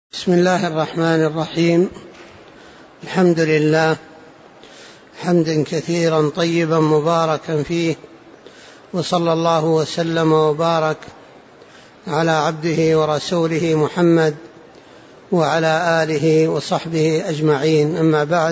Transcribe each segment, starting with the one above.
بسم الله الرحمن الرحيم. الحمد لله حمدا كثيرا طيبا مباركا فيه، وصلى الله وسلم وبارك على عبده ورسوله محمد وعلى آله وصحبه أجمعين. أما بعد،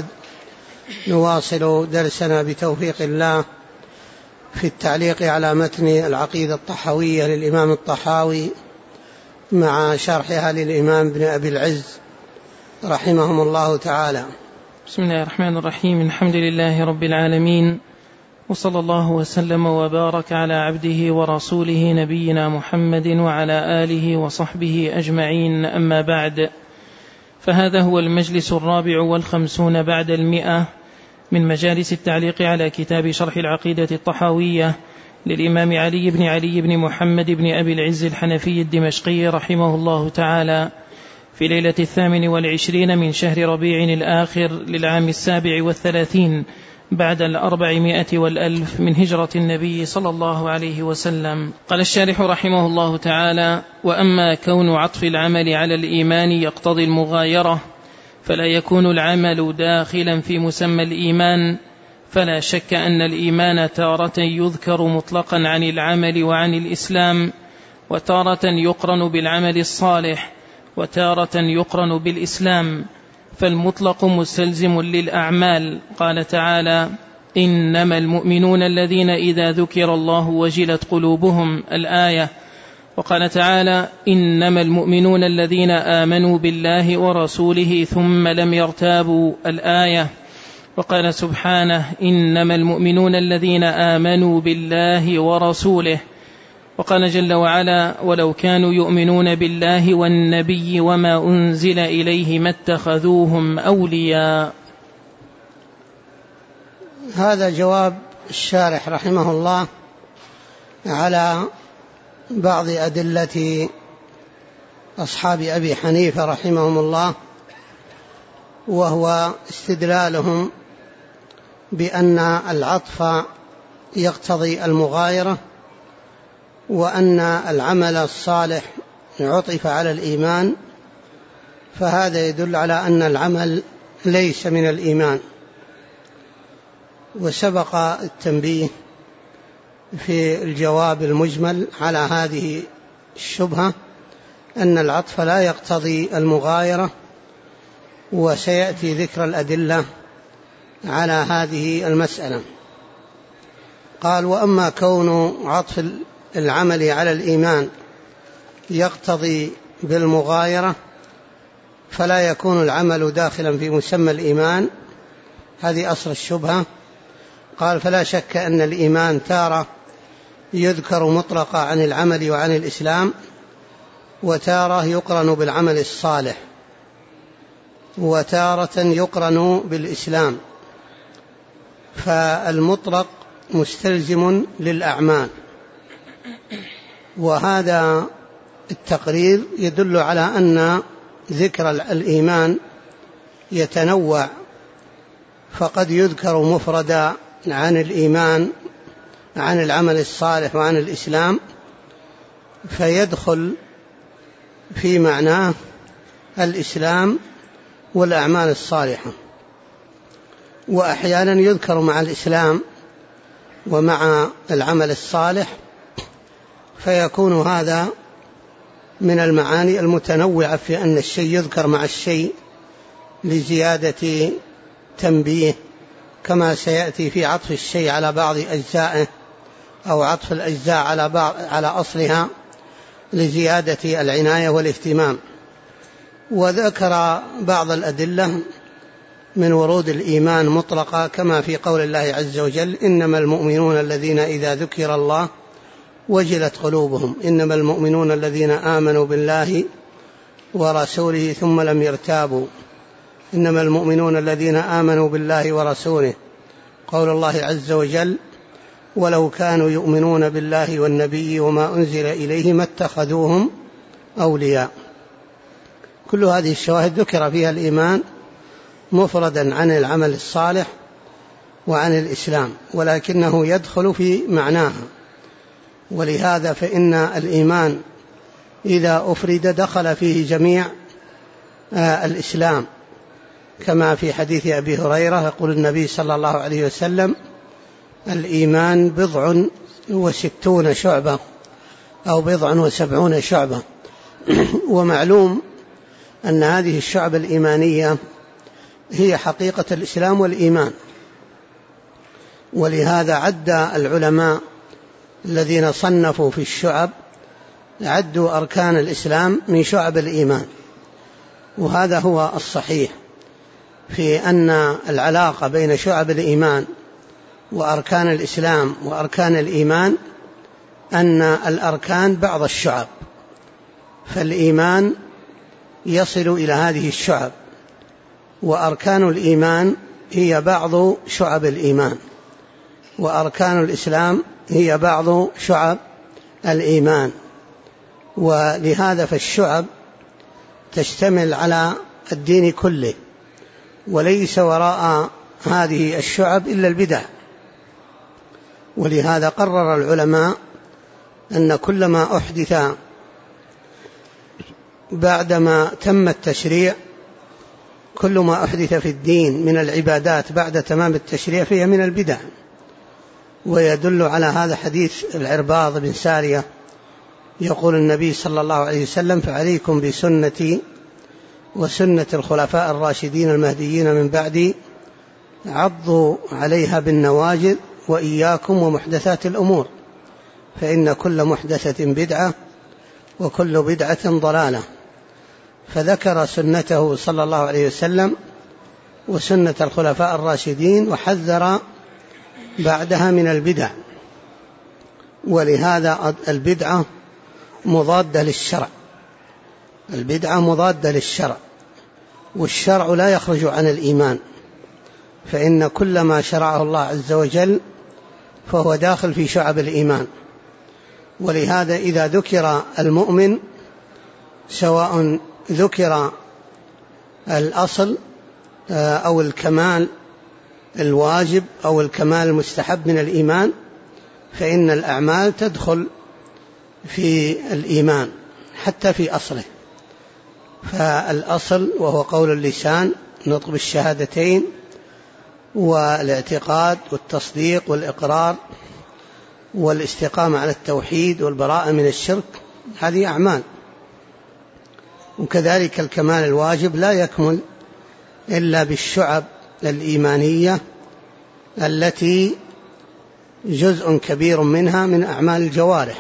نواصل درسنا بتوفيق الله في التعليق على متن العقيدة الطحاوية للإمام الطحاوي مع شرحها للإمام ابن أبي العز رحمهم الله تعالى. بسم الله الرحمن الرحيم. الحمد لله رب العالمين، وصلى الله وسلم وبارك على عبده ورسوله نبينا محمد وعلى آله وصحبه أجمعين. أما بعد، فهذا هو المجلس 54 بعد 100 من مجالس التعليق على كتاب شرح العقيدة الطحاوية للإمام علي بن محمد بن أبي العز الحنفي الدمشقي رحمه الله تعالى، في ليلة 28 من شهر ربيع الآخر للعام 37 بعد 400 والألف من هجرة النبي صلى الله عليه وسلم. قال الشارح رحمه الله تعالى: وأما كون عطف العمل على الإيمان يقتضي المغايرة، فلا يكون العمل داخلا في مسمى الإيمان، فلا شك أن الإيمان تارة يذكر مطلقا عن العمل وعن الإسلام، وتارة يقرن بالعمل الصالح، وتارة يقرن بالإسلام، فالمطلق مستلزم للأعمال. قال تعالى: إنما المؤمنون الذين إذا ذكر الله وجلت قلوبهم، الآية. وقال تعالى: إنما المؤمنون الذين آمنوا بالله ورسوله ثم لم يرتابوا، الآية. وقال سبحانه: إنما المؤمنون الذين آمنوا بالله ورسوله. وقال جل وعلا: ولو كانوا يؤمنون بالله والنبي وما أنزل إليه ما اتخذوهم أولياء. هذا جواب الشارح رحمه الله على بعض أدلة أصحاب أبي حنيفة رحمهم الله، وهو استدلالهم بأن العطف يقتضي المغايرة، وأن العمل الصالح عطف على الإيمان، فهذا يدل على أن العمل ليس من الإيمان. وسبق التنبيه في الجواب المجمل على هذه الشبهة أن العطف لا يقتضي المغايرة، وسيأتي ذكر الأدلة على هذه المسألة. قال: وأما كون عطف العمل على الإيمان يقتضي بالمغايرة، فلا يكون العمل داخلا في مسمى الإيمان. هذه أصل الشبهة. قال: فلا شك أن الإيمان تارة يذكر مطلقا عن العمل وعن الإسلام، وتارة يقرن بالعمل الصالح، وتارة يقرن بالإسلام، فالمطلق مستلزم للأعمال. وهذا التقرير يدل على أن ذكر الإيمان يتنوع، فقد يذكر مفردا عن الإيمان عن العمل الصالح وعن الإسلام، فيدخل في معناه الإسلام والأعمال الصالحة. وأحيانا يذكر مع الإسلام ومع العمل الصالح، فيكون هذا من المعاني المتنوعة في أن الشيء يذكر مع الشيء لزيادة تنبيه، كما سيأتي في عطف الشيء على بعض أجزائه، أو عطف الأجزاء على أصلها لزيادة العناية والاهتمام. وذكر بعض الأدلة من ورود الإيمان مطلقة، كما في قول الله عز وجل: إنما المؤمنون الذين إذا ذكر الله وجلت قلوبهم. إنما المؤمنون الذين آمنوا بالله ورسوله ثم لم يرتابوا. إنما المؤمنون الذين آمنوا بالله ورسوله. قول الله عز وجل: ولو كانوا يؤمنون بالله والنبي وما أنزل إليه ما اتخذوهم أولياء. كل هذه الشواهد ذكر فيها الإيمان مفردا عن العمل الصالح وعن الإسلام، ولكنه يدخل في معناها. ولهذا فإن الإيمان إذا أفرد دخل فيه جميع الإسلام، كما في حديث أبي هريرة يقول النبي صلى الله عليه وسلم: الإيمان 60 شعبة أو 70 شعبة. ومعلوم أن هذه الشعب الإيمانية هي حقيقة الإسلام والإيمان، ولهذا عد العلماء الذين صنفوا في الشعب عدوا أركان الإسلام من شعب الإيمان. وهذا هو الصحيح في أن العلاقة بين شعب الإيمان وأركان الإسلام وأركان الإيمان أن الأركان بعض الشعب، فالإيمان يصل إلى هذه الشعب، وأركان الإيمان هي بعض شعب الإيمان، وأركان الإسلام هي بعض شعب الإيمان. ولهذا فالشعب تشتمل على الدين كله، وليس وراء هذه الشعب إلا البدع. ولهذا قرر العلماء أن كل ما أحدث بعدما تم التشريع، كل ما أحدث في الدين من العبادات بعد تمام التشريع فهي من البدع. ويدل على هذا حديث العرباض بن سارية يقول النبي صلى الله عليه وسلم: فعليكم بسنتي وسنة الخلفاء الراشدين المهديين من بعدي، عضوا عليها بالنواجذ، وإياكم ومحدثات الأمور، فإن كل محدثة بدعة وكل بدعة ضلالة. فذكر سنته صلى الله عليه وسلم وسنة الخلفاء الراشدين، وحذر بعدها من البدع. ولهذا البدعة مضادة للشرع، البدعة مضادة للشرع، والشرع لا يخرج عن الإيمان، فإن كل ما شرعه الله عز وجل فهو داخل في شعب الإيمان. ولهذا إذا ذكر المؤمن، سواء ذكر الأصل أو الكمال الواجب أو الكمال المستحب من الإيمان، فإن الأعمال تدخل في الإيمان حتى في أصله. فالأصل وهو قول اللسان، نطق بالشهادتين، والاعتقاد والتصديق والإقرار والاستقامة على التوحيد والبراءة من الشرك، هذه أعمال. وكذلك الكمال الواجب لا يكمل إلا بالشعب الإيمانية التي جزء كبير منها من أعمال الجوارح.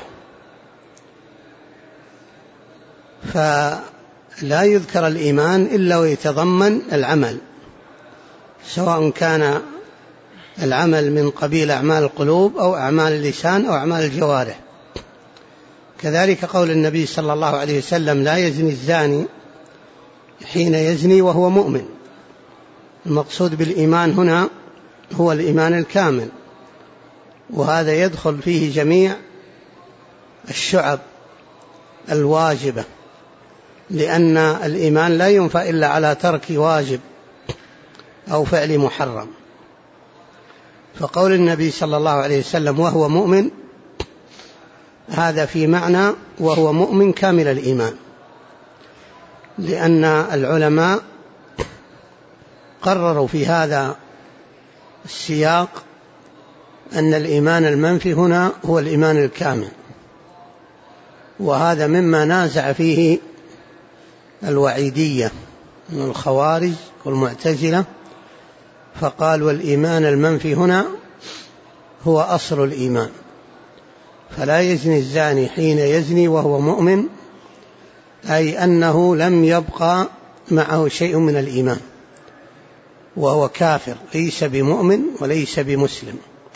فلا يذكر الإيمان إلا ويتضمن العمل، سواء كان العمل من قبيل أعمال القلوب أو أعمال اللسان أو أعمال الجوارح. كذلك قول النبي صلى الله عليه وسلم: لا يزني الزاني حين يزني وهو مؤمن. المقصود بالإيمان هنا هو الإيمان الكامل، وهذا يدخل فيه جميع الشعب الواجبة، لأن الإيمان لا ينفى إلا على ترك واجب أو فعل محرم. فقول النبي صلى الله عليه وسلم: وهو مؤمن، هذا في معنى وهو مؤمن كامل الإيمان، لأن العلماء قرروا في هذا السياق أن الإيمان المنفي هنا هو الإيمان الكامل، وهذا مما نازع فيه الوعيدية من الخوارج والمعتزلة، فقال: والإيمان المنفي هنا هو أصل الإيمان. فلا يزني الزاني حين يزني وهو مؤمن، أي أنه لم يبقى معه شيء من الإيمان، وهو كافر، ليس بمؤمن وليس بمسلم.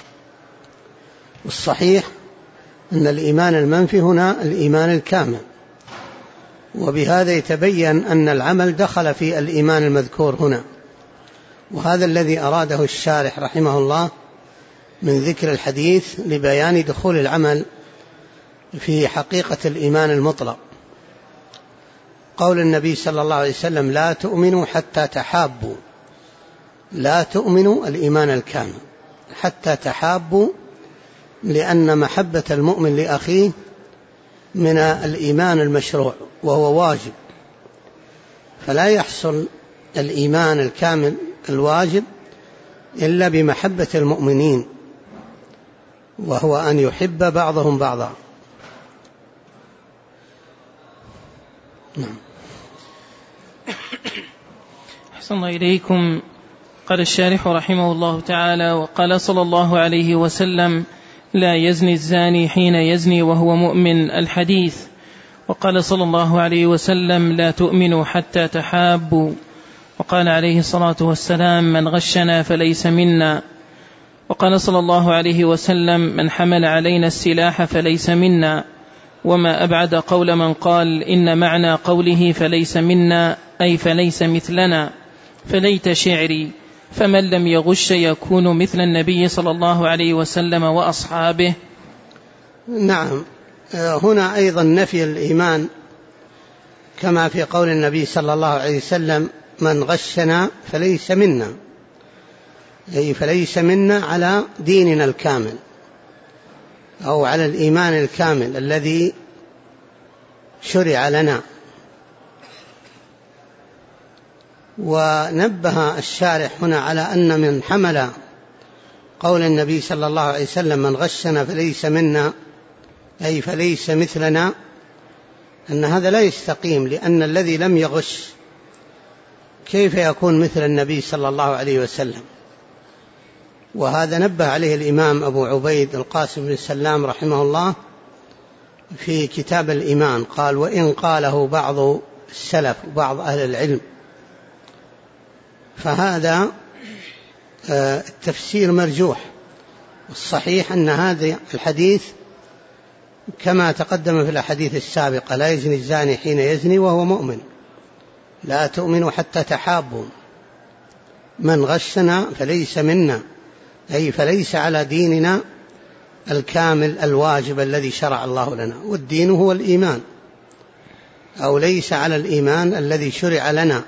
والصحيح أن الإيمان المنفي هنا الإيمان الكامل، وبهذا يتبين أن العمل دخل في الإيمان المذكور هنا. وهذا الذي أراده الشارح رحمه الله من ذكر الحديث لبيان دخول العمل في حقيقة الإيمان المطلق. قول النبي صلى الله عليه وسلم: لا تؤمنوا حتى تحابوا. لا تؤمنوا الإيمان الكامل حتى تحابوا، لأن محبة المؤمن لأخيه من الإيمان المشروع وهو واجب. فلا يحصل الإيمان الكامل الواجب إلا بمحبة المؤمنين، وهو أن يحب بعضهم بعضا. أحسن إليكم. قال الشارح رحمه الله تعالى: وقال صلى الله عليه وسلم: لا يزني الزاني حين يزني وهو مؤمن، الحديث. وقال صلى الله عليه وسلم: لا تؤمنوا حتى تحابوا. وقال عليه الصلاة والسلام: من غشنا فليس منا. وقال صلى الله عليه وسلم: من حمل علينا السلاح فليس منا. وما أبعد قول من قال إن معنى قوله فليس منا أي فليس مثلنا. فليت شعري، فمن لم يغش يكون مثل النبي صلى الله عليه وسلم وأصحابه. نعم، هنا أيضا نفي الإيمان كما في قول النبي صلى الله عليه وسلم: من غشنا فليس منا، أي فليس منا على ديننا الكامل أو على الإيمان الكامل الذي شرع لنا. ونبه الشارح هنا على أن من حمل قول النبي صلى الله عليه وسلم: من غشنا فليس منا أي فليس مثلنا، أن هذا لا يستقيم، لأن الذي لم يغش كيف يكون مثل النبي صلى الله عليه وسلم؟ وهذا نبه عليه الإمام أبو عبيد القاسم بن سلام رحمه الله في كتاب الإيمان، قال: وإن قاله بعض السلف وبعض أهل العلم، فهذا التفسير مرجوح. والصحيح أن هذا الحديث كما تقدم في الأحاديث السابقة: لا يزني الزاني حين يزني وهو مؤمن، لا تؤمنوا حتى تحابوا، من غشنا فليس منا، أي فليس على ديننا الكامل الواجب الذي شرع الله لنا، والدين هو الإيمان، أو ليس على الإيمان الذي شرع لنا.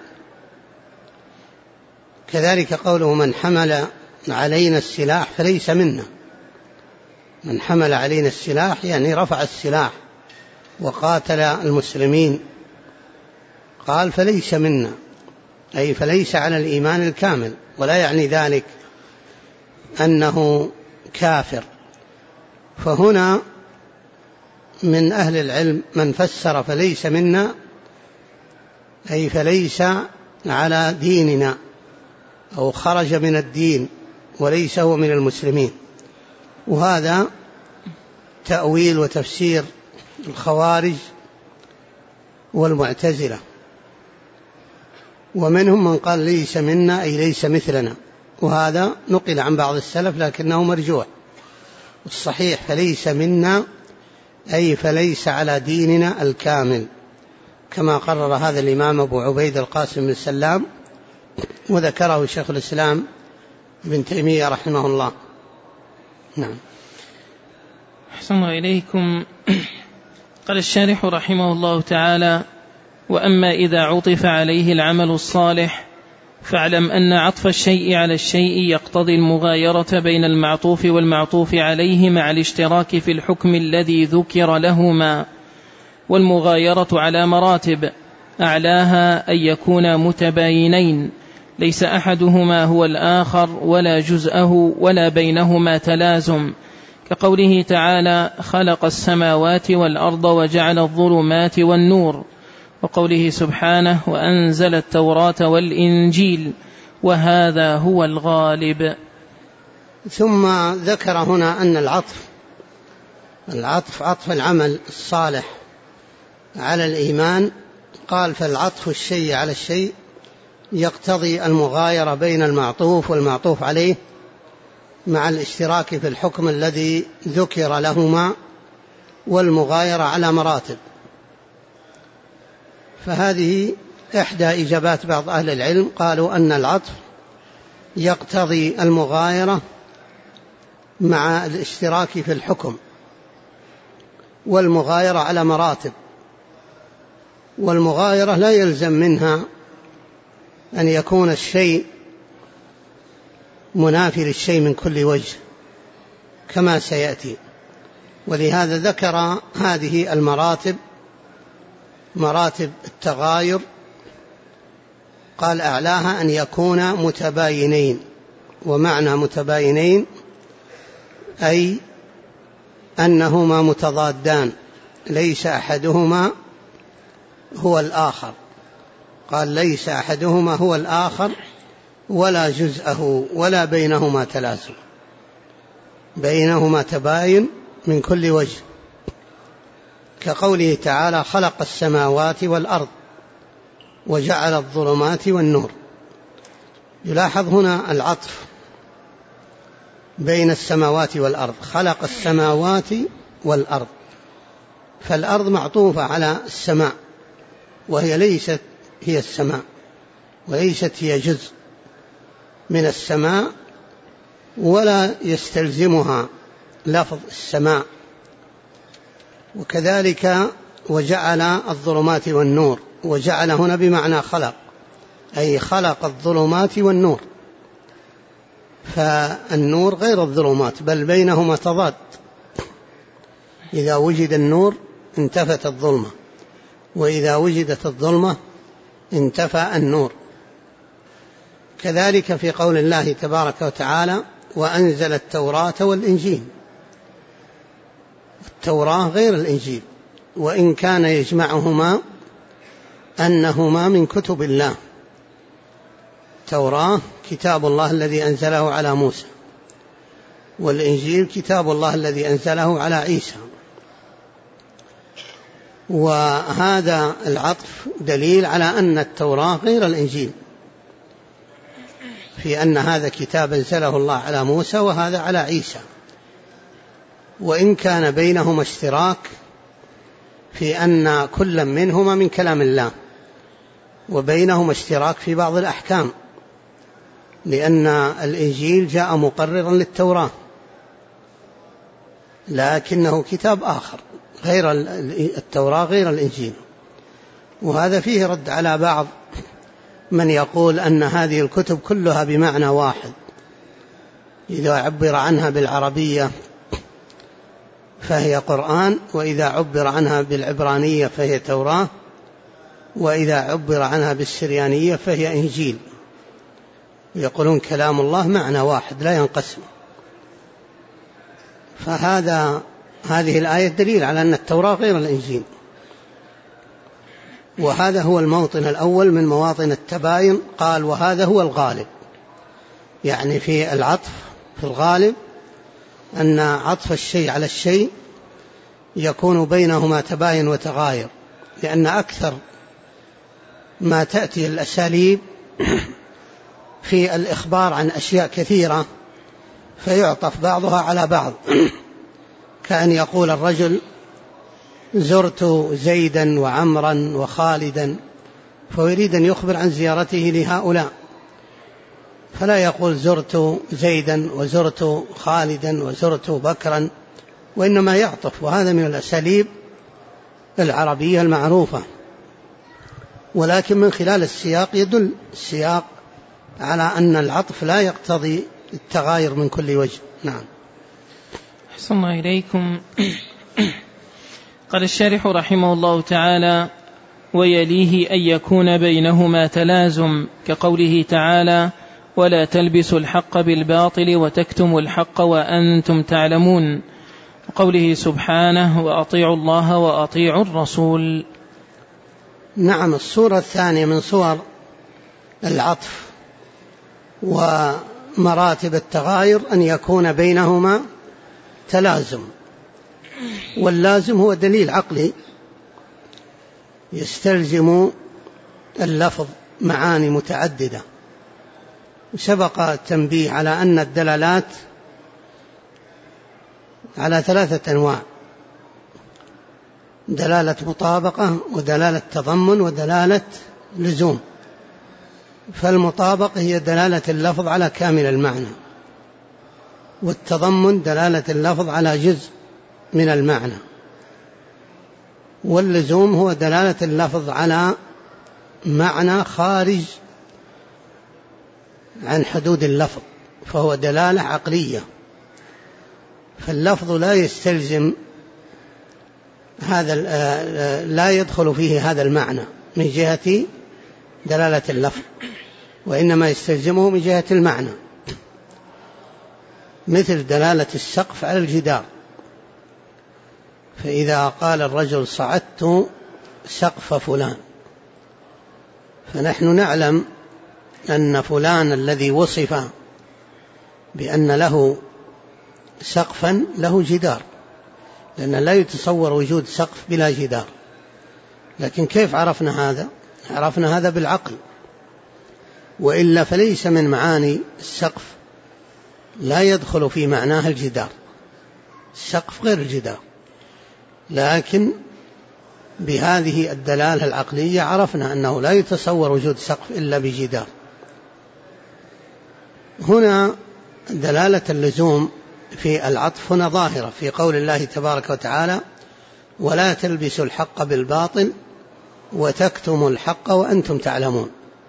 كذلك قوله: من حمل علينا السلاح فليس منا. من حمل علينا السلاح يعني رفع السلاح وقاتل المسلمين، قال: فليس منا، أي فليس على الإيمان الكامل، ولا يعني ذلك أنه كافر. فهنا من أهل العلم من فسر فليس منا أي فليس على ديننا، أو خرج من الدين وليس هو من المسلمين، وهذا تأويل وتفسير الخوارج والمعتزلة. ومنهم من قال ليس منا أي ليس مثلنا، وهذا نقل عن بعض السلف لكنه مرجوح. والصحيح فليس منا أي فليس على ديننا الكامل، كما قرر هذا الإمام أبو عبيد القاسم بن سلام، وذكره شيخ الإسلام ابن تيمية رحمه الله. نعم. أحسن إليكم. قال الشارح رحمه الله تعالى: وأما إذا عطف عليه العمل الصالح فاعلم أن عطف الشيء على الشيء يقتضي المغايرة بين المعطوف والمعطوف عليه مع الاشتراك في الحكم الذي ذكر لهما. والمغايرة على مراتب، أعلاها أن يكونا متباينين، ليس أحدهما هو الآخر ولا جزءه ولا بينهما تلازم، كقوله تعالى: خلق السماوات والأرض وجعل الظلمات والنور، وقوله سبحانه: وأنزل التوراة والإنجيل، وهذا هو الغالب. ثم ذكر هنا أن العطف عطف العمل الصالح على الإيمان، قال: فالعطف الشيء على الشيء يقتضي المغايرة بين المعطوف والمعطوف عليه مع الاشتراك في الحكم الذي ذكر لهما، والمغايرة على مراتب. فهذه إحدى إجابات بعض أهل العلم، قالوا أن العطف يقتضي المغايرة مع الاشتراك في الحكم، والمغايرة على مراتب. والمغايرة لا يلزم منها أن يكون الشيء منافي للشيء من كل وجه كما سيأتي، ولهذا ذكر هذه المراتب: مراتب التغاير قال أعلاها أن يكون متباينين، ومعنى متباينين أي أنهما متضادان ليس أحدهما هو الآخر. قال ليس أحدهما هو الآخر ولا جزءه ولا بينهما تلازم، بينهما تباين من كل وجه، كقوله تعالى خلق السماوات والأرض وجعل الظلمات والنور. يلاحظ هنا العطف بين السماوات والأرض، خلق السماوات والأرض، فالأرض معطوفة على السماء، وهي ليست هي السماء، وليست هي جزء من السماء، ولا يستلزمها لفظ السماء. وكذلك وجعل الظلمات والنور، وجعل هنا بمعنى خلق، أي خلق الظلمات والنور، فالنور غير الظلمات بل بينهما تضاد، إذا وجد النور انتفت الظلمة، وإذا وجدت الظلمة انتفى النور. كذلك في قول الله تبارك وتعالى وأنزل التوراة والإنجيل. التوراة غير الإنجيل، وإن كان يجمعهما أنهما من كتب الله. التوراة كتاب الله الذي أنزله على موسى، والإنجيل كتاب الله الذي أنزله على عيسى. وهذا العطف دليل على أن التوراة غير الإنجيل، في أن هذا كتاب أنزله الله على موسى وهذا على عيسى، وإن كان بينهما اشتراك في أن كل منهما من كلام الله، وبينهما اشتراك في بعض الأحكام، لأن الإنجيل جاء مقررا للتوراة، لكنه كتاب آخر غير التوراة غير الإنجيل. وهذا فيه رد على بعض من يقول أن هذه الكتب كلها بمعنى واحد، إذا عبر عنها بالعربية فهي قرآن، وإذا عبر عنها بالعبرانية فهي توراة، وإذا عبر عنها بالسريانية فهي إنجيل. يقولون كلام الله معنى واحد لا ينقسم. هذه الآية دليل على أن التوراة غير الإنجيل. وهذا هو الموطن الأول من مواطن التباين. قال وهذا هو الغالب، يعني في العطف في الغالب أن عطف الشيء على الشيء يكون بينهما تباين وتغاير، لأن أكثر ما تأتي الأساليب في الإخبار عن أشياء كثيرة فيعطف بعضها على بعض، كأن يقول الرجل زرت زيدا وعمرا وخالدا، فيريد أن يخبر عن زيارته لهؤلاء، فلا يقول زرت زيدا وزرت خالدا وزرت بكرا، وإنما يعطف. وهذا من الأساليب العربية المعروفة، ولكن من خلال السياق يدل السياق على أن العطف لا يقتضي التغاير من كل وجه. نعم. أحسن الله إليكم. قال الشارح رحمه الله تعالى ويليه أن يكون بينهما تلازم، كقوله تعالى ولا تلبسوا الحق بالباطل وتكتموا الحق وأنتم تعلمون، وقوله سبحانه وأطيعوا الله وأطيعوا الرسول. نعم. الصورة الثانية من صور العطف ومراتب التغاير أن يكون بينهما تلازم، واللازم هو دليل عقلي يستلزم اللفظ معاني متعددة. سبق التنبيه على أن الدلالات على 3 أنواع: دلالة مطابقة، ودلالة تضمن، ودلالة لزوم. فالمطابقة هي دلالة اللفظ على كامل المعنى، والتضمن دلالة اللفظ على جزء من المعنى، واللزوم هو دلالة اللفظ على معنى خارج عن حدود اللفظ، فهو دلالة عقلية. فاللفظ لا يستلزم هذا، لا يدخل فيه هذا المعنى من جهة دلالة اللفظ، وإنما يستلزمه من جهة المعنى، مثل دلالة السقف على الجدار. فإذا قال الرجل صعدت سقف فلان، فنحن نعلم أن فلان الذي وصف بأن له سقفا له جدار، لأن لا يتصور وجود سقف بلا جدار. لكن كيف عرفنا هذا؟ عرفنا هذا بالعقل، وإلا فليس من معاني السقف، لا يدخل في معناه الجدار، السقف غير الجدار. لكن بهذه الدلالة العقلية عرفنا أنه لا يتصور وجود سقف إلا بجدار. هنا دلالة اللزوم في العطف هنا ظاهرة في قول الله تبارك وتعالى: ولا تلبسوا الحق بالباطل وتكتموا الحق وأنتم تعلمون.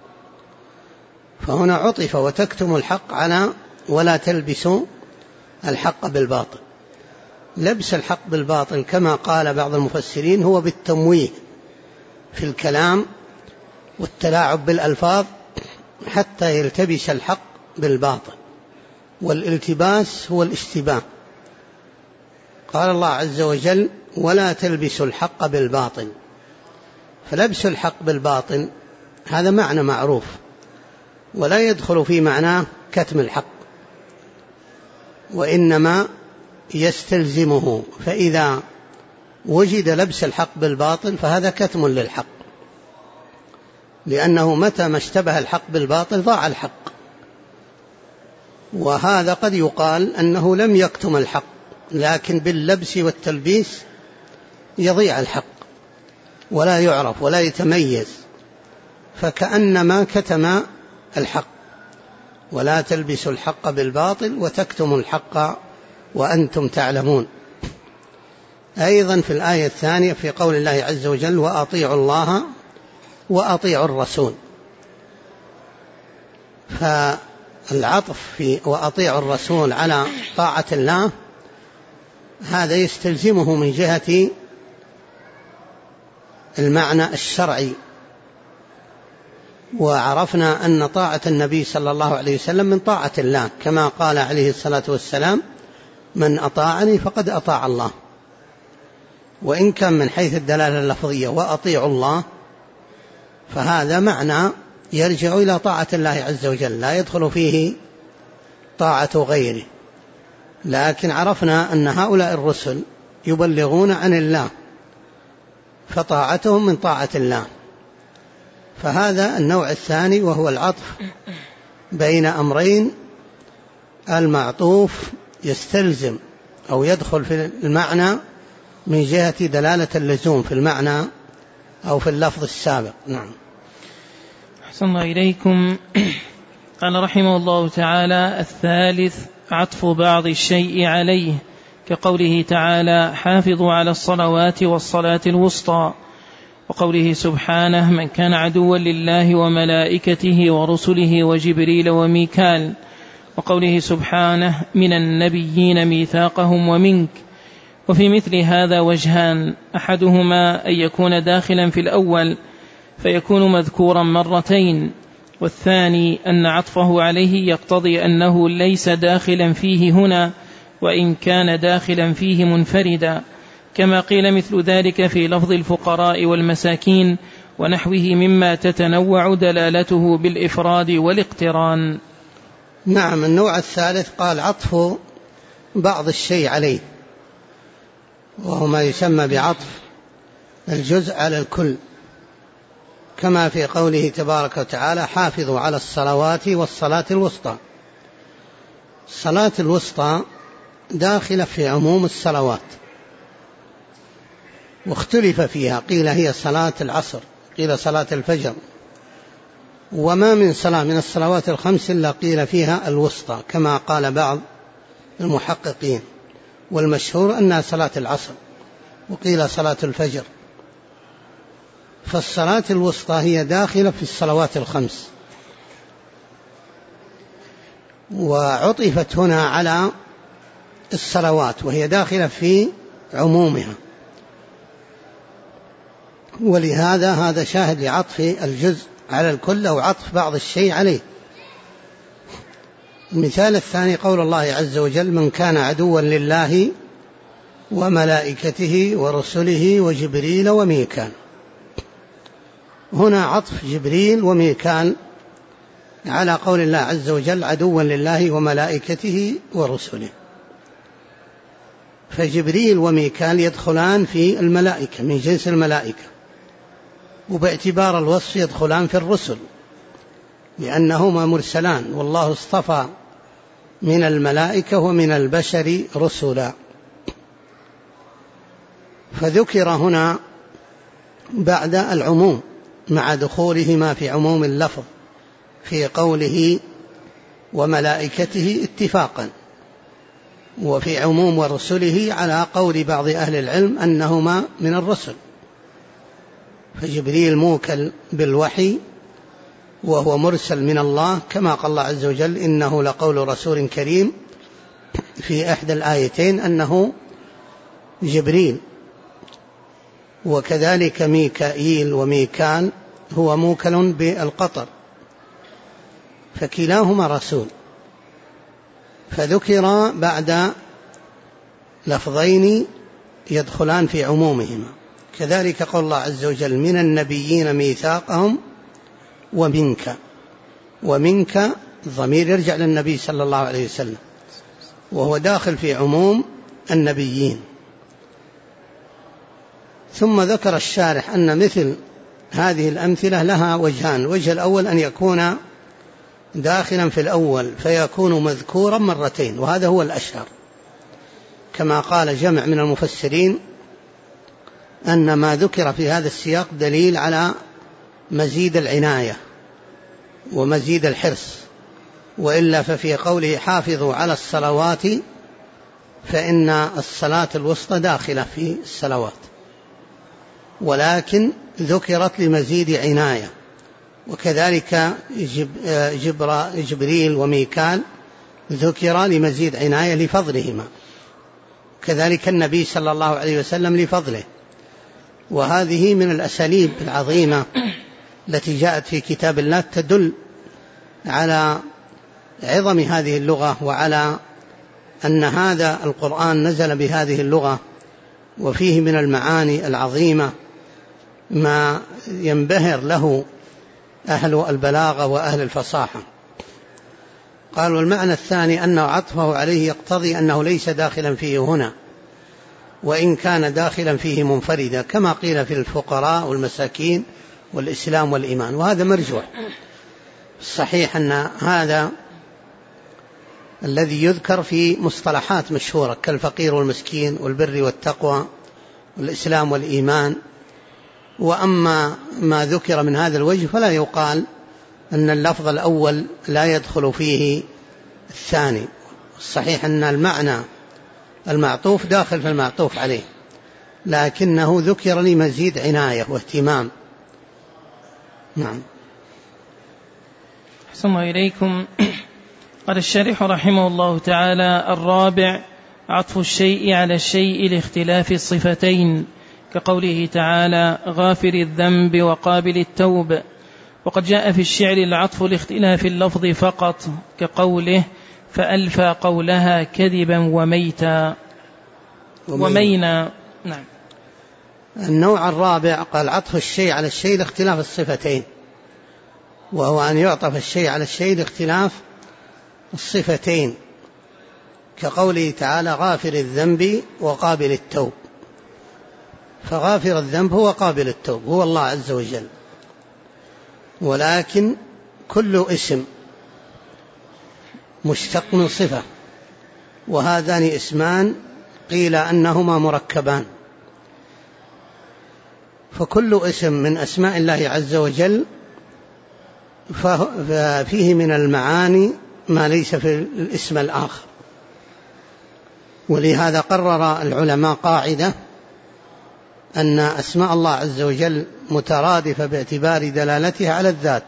فهنا عطف وتكتموا الحق على ولا تلبسوا الحق بالباطل. لبس الحق بالباطل كما قال بعض المفسرين هو بالتمويه في الكلام والتلاعب بالألفاظ حتى يلتبس الحق بالباطل، والالتباس هو الاشتباه. قال الله عز وجل: ولا تلبسوا الحق بالباطل. فلبس الحق بالباطل هذا معنى معروف، ولا يدخل في معناه كتم الحق، وإنما يستلزمه. فإذا وجد لبس الحق بالباطل فهذا كتم للحق، لأنه متى ما اشتبه الحق بالباطل ضاع الحق. وهذا قد يقال أنه لم يكتم الحق، لكن باللبس والتلبيس يضيع الحق ولا يعرف ولا يتميز، فكأنما كتم الحق. ولا تلبسوا الحق بالباطل وتكتموا الحق وأنتم تعلمون. أيضا في الآية الثانية في قول الله عز وجل: وأطيعوا الله وأطيعوا الرسول. فالعطف في وأطيعوا الرسول على طاعة الله هذا يستلزمه من جهة المعنى الشرعي. وعرفنا أن طاعة النبي صلى الله عليه وسلم من طاعة الله، كما قال عليه الصلاة والسلام: من أطاعني فقد أطاع الله. وإن كان من حيث الدلالة اللفظية وأطيعوا الله فهذا معنى يرجع إلى طاعة الله عز وجل، لا يدخل فيه طاعة غيره. لكن عرفنا أن هؤلاء الرسل يبلغون عن الله، فطاعتهم من طاعة الله. فهذا النوع الثاني، وهو العطف بين أمرين. المعطوف يستلزم أو يدخل في المعنى من جهة دلالة اللزوم في المعنى أو في اللفظ السابق. نعم. أحسن الله إليكم. قال رحمه الله تعالى: الثالث عطف بعض الشيء عليه، كقوله تعالى: حافظوا على الصلوات والصلاة الوسطى، وقوله سبحانه: من كان عدوا لله وملائكته ورسله وجبريل وميكال، وقوله سبحانه: من النبيين ميثاقهم ومنك. وفي مثل هذا وجهان: أحدهما أن يكون داخلا في الأول فيكون مذكورا مرتين، والثاني أن عطفه عليه يقتضي أنه ليس داخلا فيه هنا، وإن كان داخلا فيه منفردا، كما قيل مثل ذلك في لفظ الفقراء والمساكين ونحوه مما تتنوع دلالته بالإفراد والاقتران. نعم. النوع الثالث قال عطف بعض الشيء عليه، وهو ما يسمى بعطف الجزء على الكل، كما في قوله تبارك وتعالى: حافظوا على الصلوات والصلاة الوسطى. الصلاة الوسطى داخلة في عموم الصلوات، واختلف فيها، قيل هي صلاة العصر، قيل صلاة الفجر، وما من صلاة من الصلوات الخمس إلا قيل فيها الوسطى، كما قال بعض المحققين، والمشهور أنها صلاة العصر، وقيل صلاة الفجر. فالصلاة الوسطى هي داخلة في الصلوات الخمس، وعطفت هنا على الصلوات، وهي داخلة في عمومها، ولهذا هذا شاهد لعطف الجزء على الكل أو عطف بعض الشيء عليه. المثال الثاني قول الله عز وجل: من كان عدوا لله وملائكته ورسله وجبريل وميكال. هنا عطف جبريل وميكال على قول الله عز وجل: عدوا لله وملائكته ورسله. فجبريل وميكال يدخلان في الملائكة من جنس الملائكة، وباعتبار الوصف يدخلان في الرسل لأنهما مرسلان، والله اصطفى من الملائكة ومن البشر رسلا. فذكر هنا بعد العموم مع دخولهما في عموم اللفظ في قوله وملائكته اتفاقا، وفي عموم ورسله على قول بعض أهل العلم أنهما من الرسل. فجبريل موكل بالوحي وهو مرسل من الله، كما قال الله عز وجل: إنه لقول رسول كريم في إحدى الآيتين أنه جبريل. وكذلك ميكائيل وميكال هو موكل بالقطر، فكلاهما رسول. فذكر بعد لفظين يدخلان في عمومهما. كذلك قول الله عز وجل: من النبيين ميثاقهم ومنك الضمير يرجع للنبي صلى الله عليه وسلم، وهو داخل في عموم النبيين. ثم ذكر الشارح أن مثل هذه الأمثلة لها وجهان: الوجه الأول أن يكون داخلا في الأول فيكون مذكورا مرتين، وهذا هو الأشهر، كما قال جمع من المفسرين أن ما ذكر في هذا السياق دليل على مزيد العناية ومزيد الحرص، وإلا ففي قوله حافظوا على الصلوات فإن الصلاة الوسطى داخلة في الصلوات، ولكن ذكرت لمزيد عناية. وكذلك جبريل وميكال ذكر لمزيد عناية لفضلهما، كذلك النبي صلى الله عليه وسلم لفضله. وهذه من الأساليب العظيمة التي جاءت في كتاب الله تدل على عظم هذه اللغة، وعلى أن هذا القرآن نزل بهذه اللغة، وفيه من المعاني العظيمة ما ينبهر له أهل البلاغة وأهل الفصاحة. قال: والمعنى الثاني أنه عطفه عليه يقتضي أنه ليس داخلا فيه هنا، وإن كان داخلا فيه منفردا، كما قيل في الفقراء والمساكين والإسلام والإيمان، وهذا مرجوح. الصحيح أن هذا الذي يذكر في مصطلحات مشهورة كالفقير والمسكين والبر والتقوى والإسلام والإيمان. وأما ما ذكر من هذا الوجه فلا يقال أن اللفظ الأول لا يدخل فيه الثاني. الصحيح أن المعنى المعطوف داخل في المعطوف عليه، لكنه ذكر لمزيد عناية واهتمام. نعم. أحسن الله إليكم. قال الشارح رحمه الله تعالى: الرابع عطف الشيء على الشيء لاختلاف الصفتين، كقوله تعالى: غافر الذنب وقابل التوب. وقد جاء في الشعر العطف لاختلاف اللفظ فقط، كقوله: فألفى قولها كذبا ومينا. نعم. النوع الرابع قال: عطف الشيء على الشيء لاختلاف الصفتين، وهو أن يعطف الشيء على الشيء لاختلاف الصفتين، كقوله تعالى: غافر الذنب وقابل التوب. فغافر الذنب هو قابل التوب، هو الله عز وجل، ولكن كل اسم مشتق من صفة، وهذان اسمان قيل أنهما مركبان. فكل اسم من أسماء الله عز وجل ففيه من المعاني ما ليس في الاسم الآخر. ولهذا قرر العلماء قاعدة أن أسماء الله عز وجل مترادفة باعتبار دلالتها على الذات،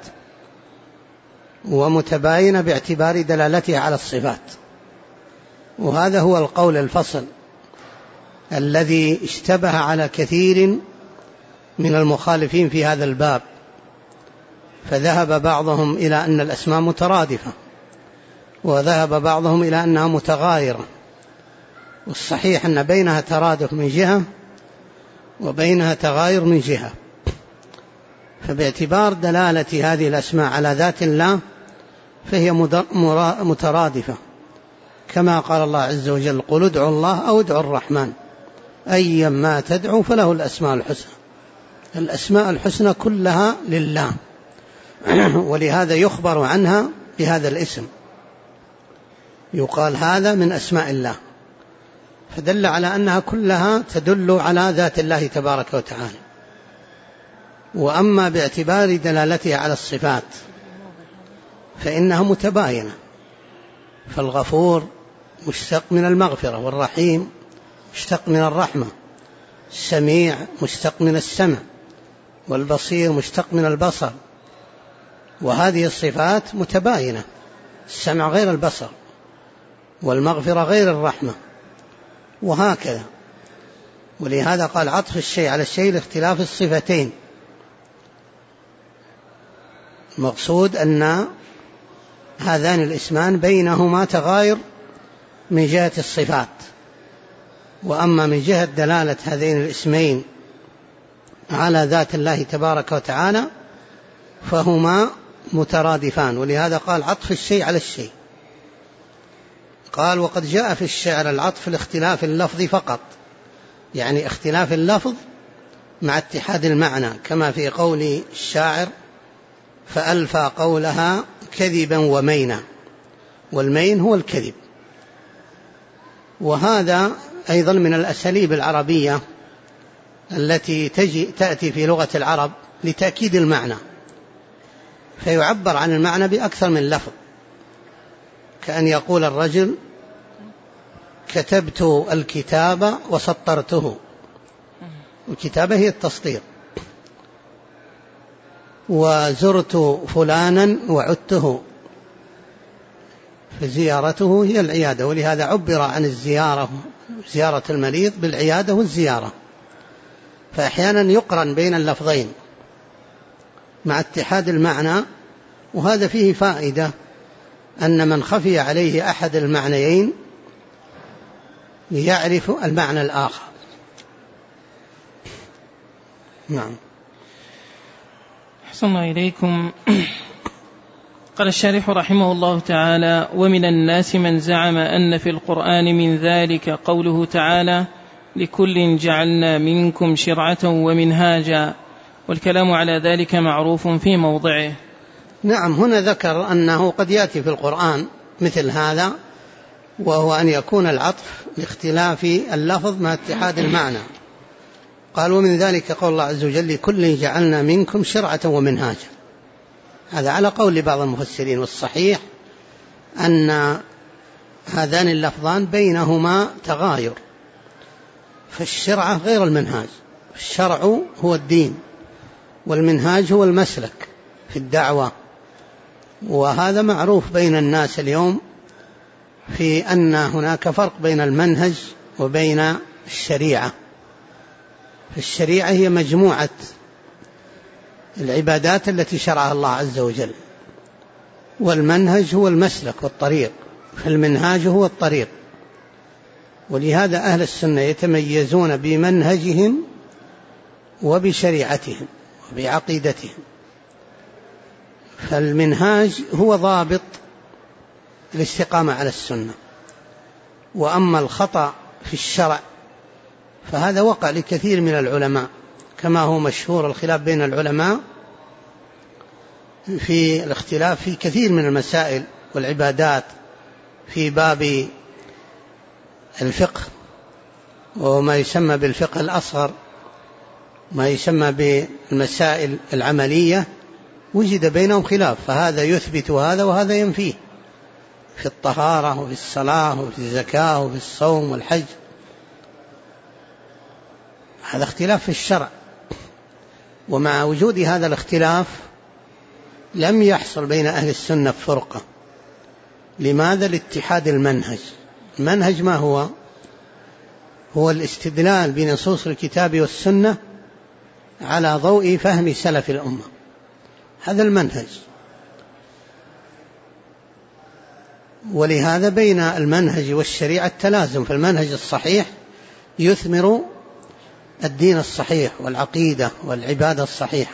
ومتباينة باعتبار دلالتها على الصفات. وهذا هو القول الفصل الذي اشتبه على كثير من المخالفين في هذا الباب، فذهب بعضهم إلى أن الأسماء مترادفة، وذهب بعضهم إلى أنها متغايرة، والصحيح أن بينها ترادف من جهة وبينها تغاير من جهة. فباعتبار دلالة هذه الأسماء على ذات الله فهي مترادفة، كما قال الله عز وجل: قل ادعوا الله أو ادعوا الرحمن أيا ما تدعوا فله الأسماء الحسنى. الأسماء الحسنى كلها لله، ولهذا يخبر عنها بهذا الاسم، يقال هذا من أسماء الله، فدل على أنها كلها تدل على ذات الله تبارك وتعالى. وأما باعتبار دلالتها على الصفات فإنها متباينة، فالغفور مشتق من المغفرة، والرحيم مشتق من الرحمة، السميع مشتق من السمع، والبصير مشتق من البصر، وهذه الصفات متباينة، السمع غير البصر، والمغفرة غير الرحمة، وهكذا. ولهذا قال: عطف الشيء على الشيء لاختلاف الصفتين. المقصود أن هذان الاسمان بينهما تغاير من جهة الصفات، وأما من جهة دلالة هذين الاسمين على ذات الله تبارك وتعالى فهما مترادفان، ولهذا قال: عطف الشيء على الشيء. قال: وقد جاء في الشعر العطف لاختلاف اللفظ فقط، يعني اختلاف اللفظ مع اتحاد المعنى، كما في قول الشاعر: فألفى قولها كذبا ومينا، والمين هو الكذب. وهذا أيضا من الأساليب العربية التي تأتي في لغة العرب لتأكيد المعنى، فيعبر عن المعنى بأكثر من لفظ، كأن يقول الرجل: كتبت الكتاب وسطرته. الكتابة هي التسطير. وزرت فلانا وعدته، فزيارته هي العيادة، ولهذا عبر عن الزيارة، زيارة المريض، بالعيادة والزيارة. فأحيانا يقرن بين اللفظين مع اتحاد المعنى، وهذا فيه فائدة، أن من خفي عليه أحد المعنيين يعرف المعنى الآخر. نعم. أحسن الله إليكم. قال الشارح رحمه الله تعالى: ومن الناس من زعم أن في القرآن من ذلك قوله تعالى: لكل جعلنا منكم شرعة ومنهاجا، والكلام على ذلك معروف في موضعه. نعم، هنا ذكر أنه قد يأتي في القرآن مثل هذا، وهو أن يكون العطف لاختلاف اللفظ مع اتحاد المعنى. قال: ومن ذلك قول الله عز وجل: لكل جعلنا منكم شرعة ومنهاجا. هذا على قول بعض المفسرين، والصحيح أن هذان اللفظان بينهما تغاير، فالشرعة غير المنهاج. الشرع هو الدين، والمنهاج هو المسلك في الدعوة، وهذا معروف بين الناس اليوم في أن هناك فرق بين المنهج وبين الشريعة. الشريعة هي مجموعة العبادات التي شرعها الله عز وجل، والمنهج هو المسلك والطريق، فالمنهاج هو الطريق. ولهذا أهل السنة يتميزون بمنهجهم وبشريعتهم وبعقيدتهم. فالمنهاج هو ضابط الاستقامة على السنة، وأما الخطأ في الشرع فهذا وقع لكثير من العلماء، كما هو مشهور الخلاف بين العلماء في الاختلاف في كثير من المسائل والعبادات في باب الفقه، وما يسمى بالفقه الأصغر، ما يسمى بالمسائل العملية، وجد بينهم خلاف، فهذا يثبت هذا وهذا ينفيه، في الطهارة وفي الصلاة وفي الزكاة وفي الصوم والحج. هذا اختلاف في الشرع، ومع وجود هذا الاختلاف لم يحصل بين أهل السنة فرقة. لماذا؟ لاتحاد المنهج. المنهج ما هو؟ هو الاستدلال بنصوص الكتاب والسنة على ضوء فهم سلف الأمة. هذا المنهج. ولهذا بين المنهج والشريعة التلازم، فالمنهج الصحيح يثمر الدين الصحيح والعقيدة والعبادة الصحيحة،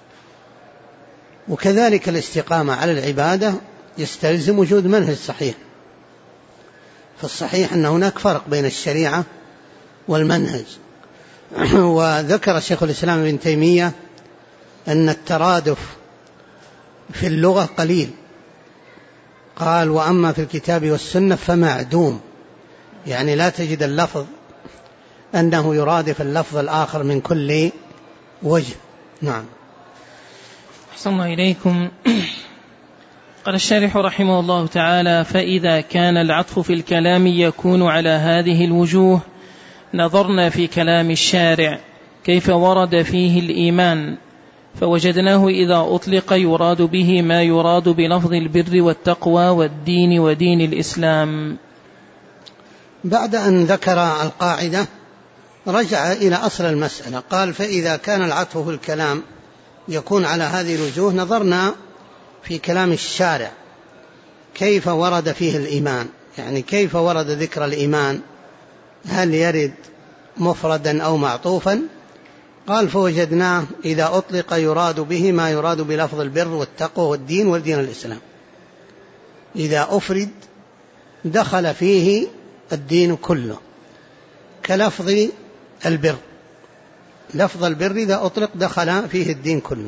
وكذلك الاستقامة على العبادة يستلزم وجود منهج صحيح. فالصحيح أن هناك فرق بين الشريعة والمنهج. وذكر شيخ الإسلام ابن تيمية أن الترادف في اللغة قليل، قال: وأما في الكتاب والسنة فمعدوم، يعني لا تجد اللفظ أنه يرادف اللفظ الآخر من كل وجه. نعم. أحسن الله إليكم. قال الشارح رحمه الله تعالى: فإذا كان العطف في الكلام يكون على هذه الوجوه نظرنا في كلام الشارع كيف ورد فيه الإيمان، فوجدناه إذا أطلق يراد به ما يراد بلفظ البر والتقوى والدين ودين الإسلام. بعد أن ذكر القاعدة رجع إلى أصل المسألة، قال: فإذا كان العطف في الكلام يكون على هذه الوجوه نظرنا في كلام الشارع كيف ورد فيه الإيمان، يعني كيف ورد ذكر الإيمان، هل يرد مفردا أو معطوفا؟ قال: فوجدناه إذا أطلق يراد به ما يراد بلفظ البر والتقوى والدين والدين الإسلام. إذا أفرد دخل فيه الدين كله، كلفظ البر، لفظ البر إذا أطلق دخل فيه الدين كله.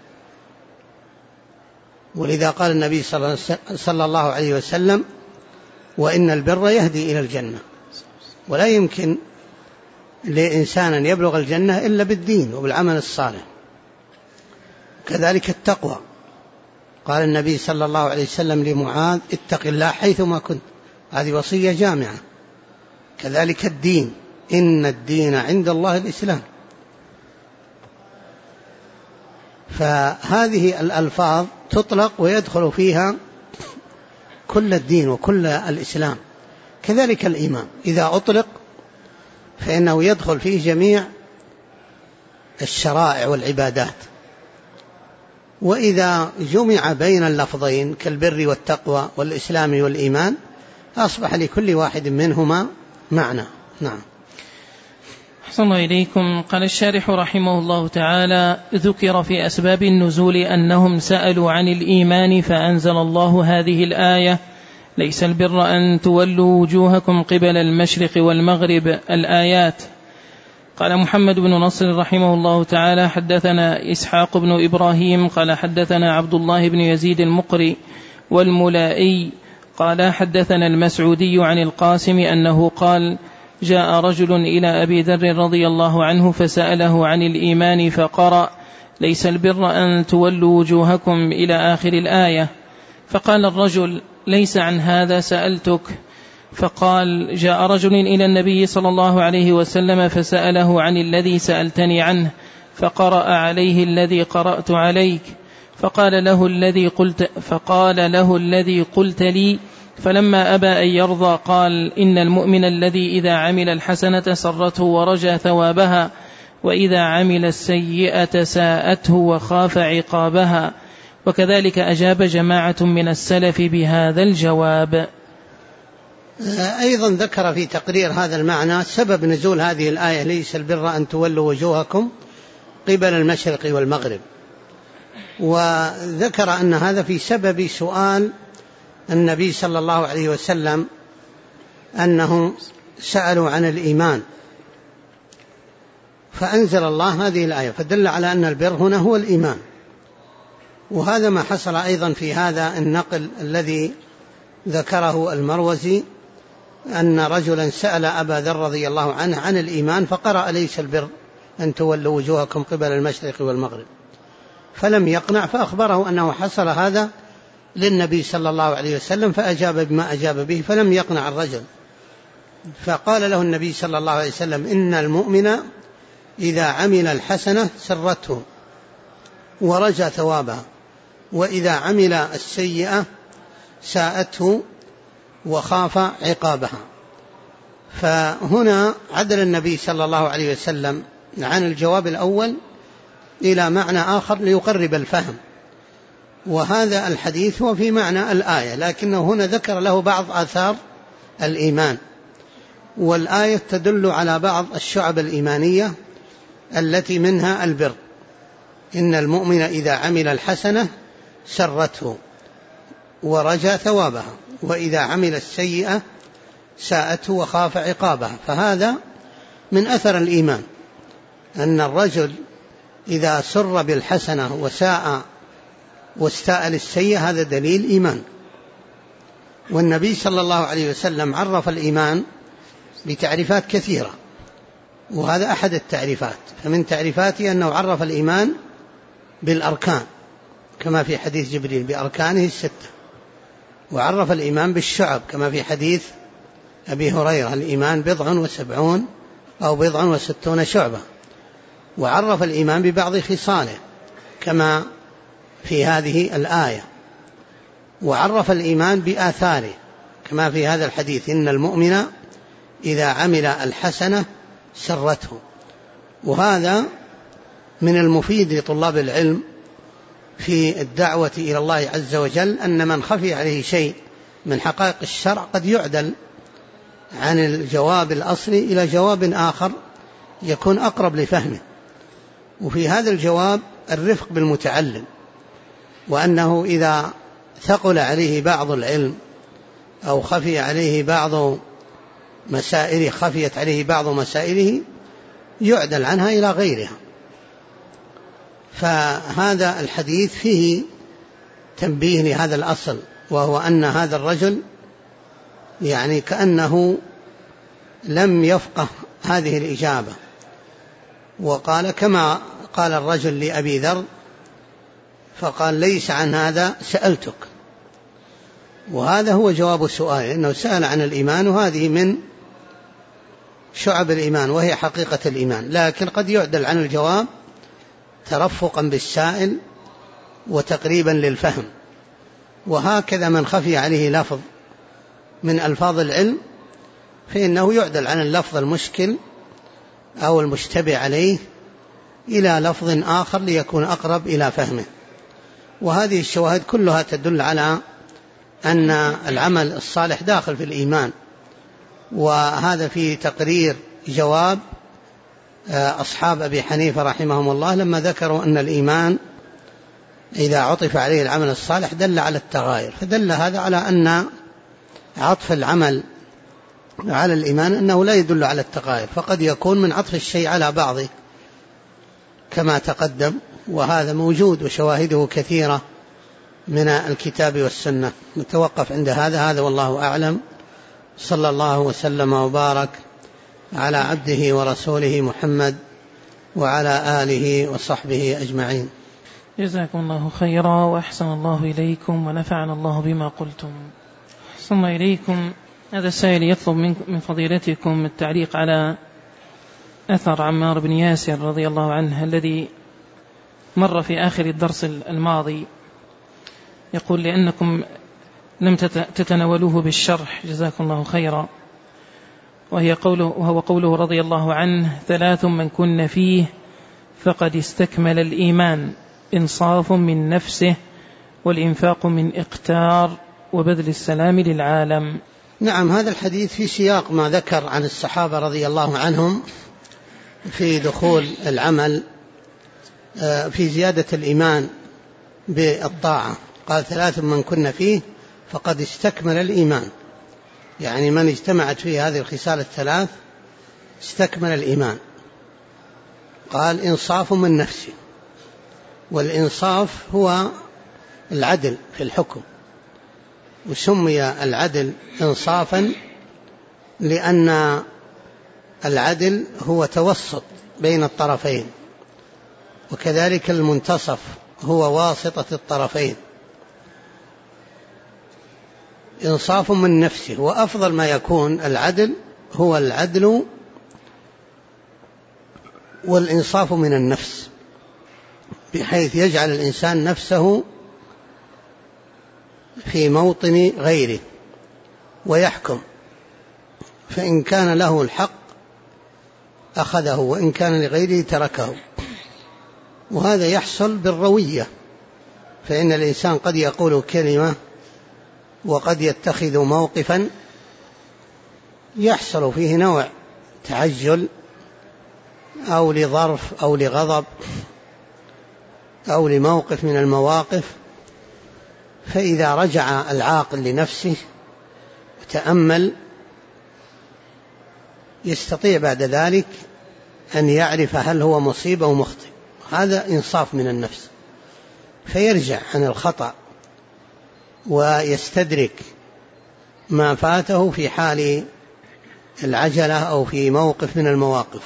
ولذا قال النبي صلى الله عليه وسلم: وإن البر يهدي إلى الجنة، ولا يمكن لإنسان أن يبلغ الجنة إلا بالدين وبالعمل الصالح. كذلك التقوى، قال النبي صلى الله عليه وسلم لمعاذ: اتق الله حيثما كنت، هذه وصية جامعة. كذلك الدين، إن الدين عند الله الإسلام. فهذه الألفاظ تطلق ويدخل فيها كل الدين وكل الإسلام. كذلك الإيمان إذا أطلق فإنه يدخل فيه جميع الشرائع والعبادات. وإذا جمع بين اللفظين كالبر والتقوى والإسلام والإيمان أصبح لكل واحد منهما معنى. نعم. أحسن الله إليكم. قال الشارح رحمه الله تعالى: ذكر في أسباب النزول أنهم سألوا عن الإيمان فأنزل الله هذه الآية: ليس البر أن تولوا وجوهكم قبل المشرق والمغرب، الآيات. قال محمد بن نصر رحمه الله تعالى: حدثنا إسحاق بن إبراهيم قال حدثنا عبد الله بن يزيد المقري والملائي قال حدثنا المسعودي عن القاسم أنه قال: جاء رجل إلى أبي ذر رضي الله عنه فسأله عن الإيمان فقرأ: ليس البر أن تولوا وجوهكم إلى آخر الآية. فقال الرجل: ليس عن هذا سألتك. فقال: جاء رجل إلى النبي صلى الله عليه وسلم فسأله عن الذي سألتني عنه فقرأ عليه الذي قرأت عليك. فقال له الذي قلت لي، فلما أبى أن يرضى قال: إن المؤمن الذي إذا عمل الحسنة سرته ورجى ثوابها، وإذا عمل السيئة ساءته وخاف عقابها. وكذلك أجاب جماعة من السلف بهذا الجواب. أيضا ذكر في تقرير هذا المعنى سبب نزول هذه الآية: ليس البر أن تولوا وجوهكم قبل المشرق والمغرب. وذكر أن هذا في سبب سؤال النبي صلى الله عليه وسلم أنهم سألوا عن الإيمان، فأنزل الله هذه الآية، فدل على أن البر هنا هو الإيمان. وهذا ما حصل أيضا في هذا النقل الذي ذكره المروزي، أن رجلا سأل أبا ذر رضي الله عنه عن الإيمان فقرأ: ليس البر أن تولوا وجوهكم قبل المشرق والمغرب، فلم يقنع، فأخبره أنه حصل هذا للنبي صلى الله عليه وسلم فأجاب بما أجاب به، فلم يقنع الرجل. فقال له النبي صلى الله عليه وسلم: إن المؤمن إذا عمل الحسنة سرته ورجى ثوابها، وإذا عمل السيئة ساءته وخاف عقابها. فهنا عدل النبي صلى الله عليه وسلم عن الجواب الأول إلى معنى آخر ليقرب الفهم، وهذا الحديث هو في معنى الآية، لكنه هنا ذكر له بعض آثار الإيمان، والآية تدل على بعض الشعب الإيمانية التي منها البر. إن المؤمن إذا عمل الحسنة سرته ورجى ثوابها، وإذا عمل السيئة ساءته وخاف عقابها. فهذا من أثر الإيمان، أن الرجل إذا سر بالحسنة وساء واستاء للسيئة هذا دليل إيمان. والنبي صلى الله عليه وسلم عرف الإيمان بتعريفات كثيرة، وهذا أحد التعريفات. فمن تعريفاته أنه عرف الإيمان بالأركان كما في حديث جبريل بأركانه 6، وعرف الإيمان بالشعب كما في حديث أبي هريرة الإيمان 70 أو 60 شعبة، وعرف الإيمان ببعض خصاله كما في هذه الآية، وعرف الإيمان بآثاره كما في هذا الحديث إن المؤمن إذا عمل الحسنة سرته. وهذا من المفيد لطلاب العلم في الدعوة إلى الله عز وجل، أن من خفي عليه شيء من حقائق الشرع قد يعدل عن الجواب الأصلي إلى جواب آخر يكون أقرب لفهمه. وفي هذا الجواب الرفق بالمتعلم، وأنه إذا ثقل عليه بعض العلم أو خفي عليه بعض مسائله خفيت عليه بعض مسائله يعدل عنها إلى غيرها. فهذا الحديث فيه تنبيه لهذا الأصل، وهو أن هذا الرجل يعني كأنه لم يفقه هذه الإجابة، وقال كما قال الرجل لأبي ذر فقال ليس عن هذا سألتك. وهذا هو جواب السؤال، إنه سأل عن الإيمان، وهذه من شعب الإيمان وهي حقيقة الإيمان، لكن قد يعدل عن الجواب ترفقا بالسائل وتقريبا للفهم. وهكذا من خفي عليه لفظ من ألفاظ العلم فإنه يعدل عن اللفظ المشكل أو المشتبه عليه إلى لفظ آخر ليكون أقرب إلى فهمه. وهذه الشواهد كلها تدل على أن العمل الصالح داخل في الإيمان، وهذا في تقرير جواب أصحاب أبي حنيفة رحمهم الله لما ذكروا أن الإيمان إذا عطف عليه العمل الصالح دل على التغاير، فدل هذا على أن عطف العمل على الإيمان أنه لا يدل على التغاير، فقد يكون من عطف الشيء على بعضه كما تقدم، وهذا موجود وشواهده كثيرة من الكتاب والسنة. نتوقف عند هذا والله أعلم. صلى الله وسلم وبارك على عبده ورسوله محمد وعلى آله وصحبه أجمعين. جزاكم الله خيرا وأحسن الله إليكم ونفعنا الله بما قلتم. أحسن إليكم. هذا السائل يطلب من فضيلتكم التعليق على أثر عمار بن ياسر رضي الله عنه الذي مر في آخر الدرس الماضي. يقول لأنكم لم تتناولوه بالشرح جزاكم الله خيرا، وهو قوله رضي الله عنه 3 من كن فيه فقد استكمل الإيمان: إنصاف من نفسه، والإنفاق من إقتار، وبذل السلام للعالم. نعم، هذا الحديث في سياق ما ذكر عن الصحابة رضي الله عنهم في دخول العمل في زيادة الإيمان بالطاعة. قال 3 من كن فيه فقد استكمل الإيمان، يعني من اجتمعت فيه هذه الخصال 3 استكمل الإيمان. قال إنصاف من نفسه، والإنصاف هو العدل في الحكم، وسمي العدل إنصافا لأن العدل هو توسط بين الطرفين، وكذلك المنتصف هو واسطة الطرفين. إنصاف من نفسه، وأفضل ما يكون العدل هو العدل والإنصاف من النفس، بحيث يجعل الإنسان نفسه في موطن غيره ويحكم، فإن كان له الحق أخذه وإن كان لغيره تركه. وهذا يحصل بالروية، فإن الإنسان قد يقول كلمة وقد يتخذ موقفا يحصل فيه نوع تعجل أو لظرف أو لغضب أو لموقف من المواقف، فإذا رجع العاقل لنفسه وتأمل يستطيع بعد ذلك أن يعرف هل هو مصيب أو مخطئ. هذا إنصاف من النفس، فيرجع عن الخطأ ويستدرك ما فاته في حال العجلة أو في موقف من المواقف.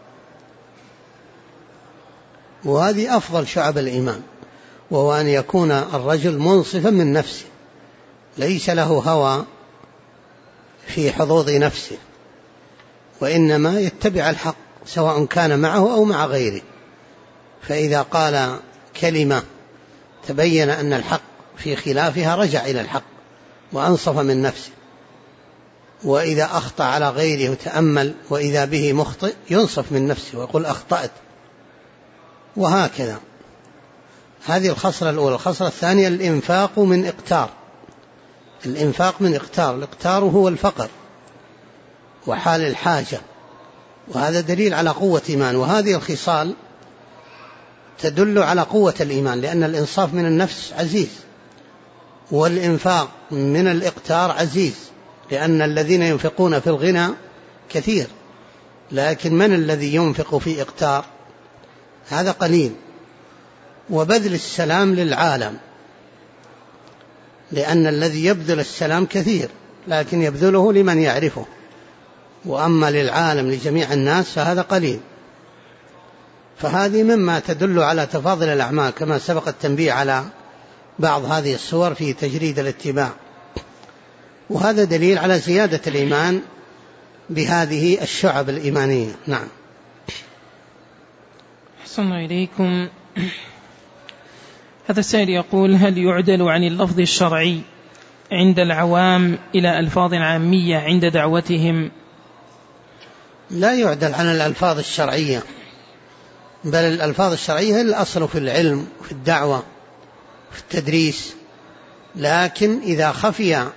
وهذه أفضل شعب الإيمان، وهو أن يكون الرجل منصفا من نفسه، ليس له هوى في حظوظ نفسه، وإنما يتبع الحق سواء كان معه أو مع غيره. فإذا قال كلمة تبين أن الحق في خلافها رجع إلى الحق وأنصف من نفسه، وإذا أخطأ على غيره وتأمل وإذا به مخطئ ينصف من نفسه ويقول أخطأت، وهكذا. هذه الخصلة الأولى. الخصلة الثانية الإنفاق من إقتار. الإنفاق من إقتار، الإقتار هو الفقر وحال الحاجة، وهذا دليل على قوة إيمان. وهذه الخصال تدل على قوة الإيمان، لأن الإنصاف من النفس عزيز، والإنفاق من الإقتار عزيز، لأن الذين ينفقون في الغنى كثير، لكن من الذي ينفق في إقتار؟ هذا قليل. وبذل السلام للعالم، لأن الذي يبذل السلام كثير لكن يبذله لمن يعرفه، وأما للعالم لجميع الناس فهذا قليل. فهذه مما تدل على تفاضل الأعمال، كما سبق التنبيه على بعض هذه الصور في تجريد الاتباع. وهذا دليل على زيادة الإيمان بهذه الشعب الإيمانية. نعم. أحسن إليكم. هذا السائل يقول: هل يعدل عن اللفظ الشرعي عند العوام إلى ألفاظ عامية عند دعوتهم؟ لا يعدل عن الألفاظ الشرعية، بل الألفاظ الشرعية الأصل في العلم وفي الدعوة وفي التدريس، لكن إذا خفي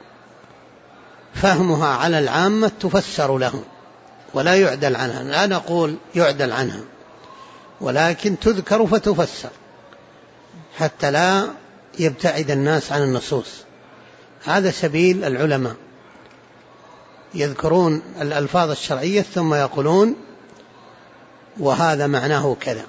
فهمها على العامة تفسر لهم ولا يعدل عنها. لا نقول يعدل عنها، ولكن تذكر فتفسر حتى لا يبتعد الناس عن النصوص. هذا سبيل العلماء، يذكرون الألفاظ الشرعية ثم يقولون وهذا معناه كذا،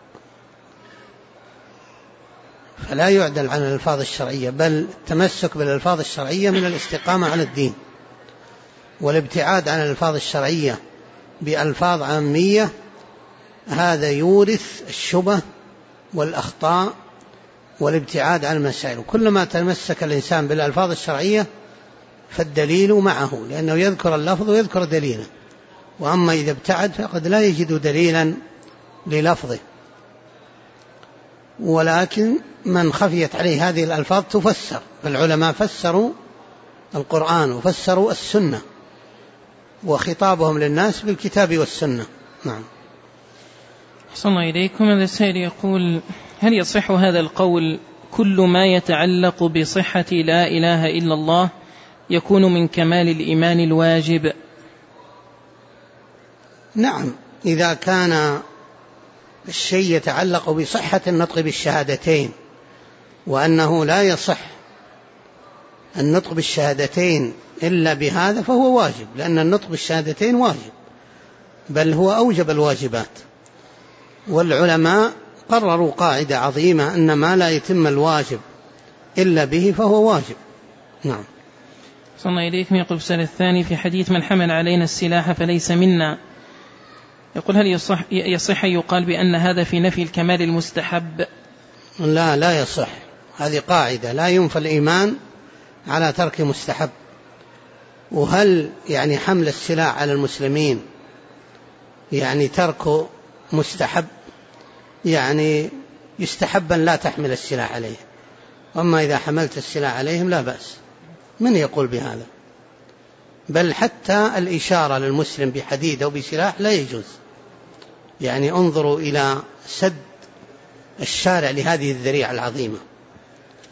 فلا يعدل عن الألفاظ الشرعية، بل التمسك بالألفاظ الشرعية من الاستقامة على الدين، والابتعاد عن الألفاظ الشرعية بألفاظ عامية هذا يورث الشبه والأخطاء والابتعاد عن المسائل. كلما تمسك الإنسان بالألفاظ الشرعية فالدليل معه، لأنه يذكر اللفظ ويذكر دليلا، وأما إذا ابتعد فقد لا يجد دليلا للفظه. ولكن من خفيت عليه هذه الألفاظ تفسر، فالعلماء فسروا القرآن وفسروا السنة، وخطابهم للناس بالكتاب والسنة. نعم. أحسن الله إليكم. هذا السائل يقول: هل يصح هذا القول: كل ما يتعلق بصحة لا إله إلا الله يكون من كمال الإيمان الواجب؟ نعم، إذا كان الشيء يتعلق بصحة النطق بالشهادتين، وأنه لا يصح النطق بالشهادتين إلا بهذا فهو واجب، لأن النطق بالشهادتين واجب، بل هو أوجب الواجبات. والعلماء قرروا قاعدة عظيمة أن ما لا يتم الواجب إلا به فهو واجب. نعم. صلى إليكم. يقول السؤال الثاني: في حديث من حمل علينا السلاح فليس منا، يقول هل يصح يقال بأن هذا في نفي الكمال المستحب؟ لا يصح. هذه قاعدة، لا ينفى الإيمان على ترك مستحب. وهل يعني حمل السلاح على المسلمين يعني ترك مستحب؟ يعني يستحب أن لا تحمل السلاح عليه، وأما إذا حملت السلاح عليهم لا بأس. من يقول بهذا؟ بل حتى الإشارة للمسلم بحديد أو بسلاح لا يجوز. يعني انظروا إلى سد الشارع لهذه الذريعة العظيمة.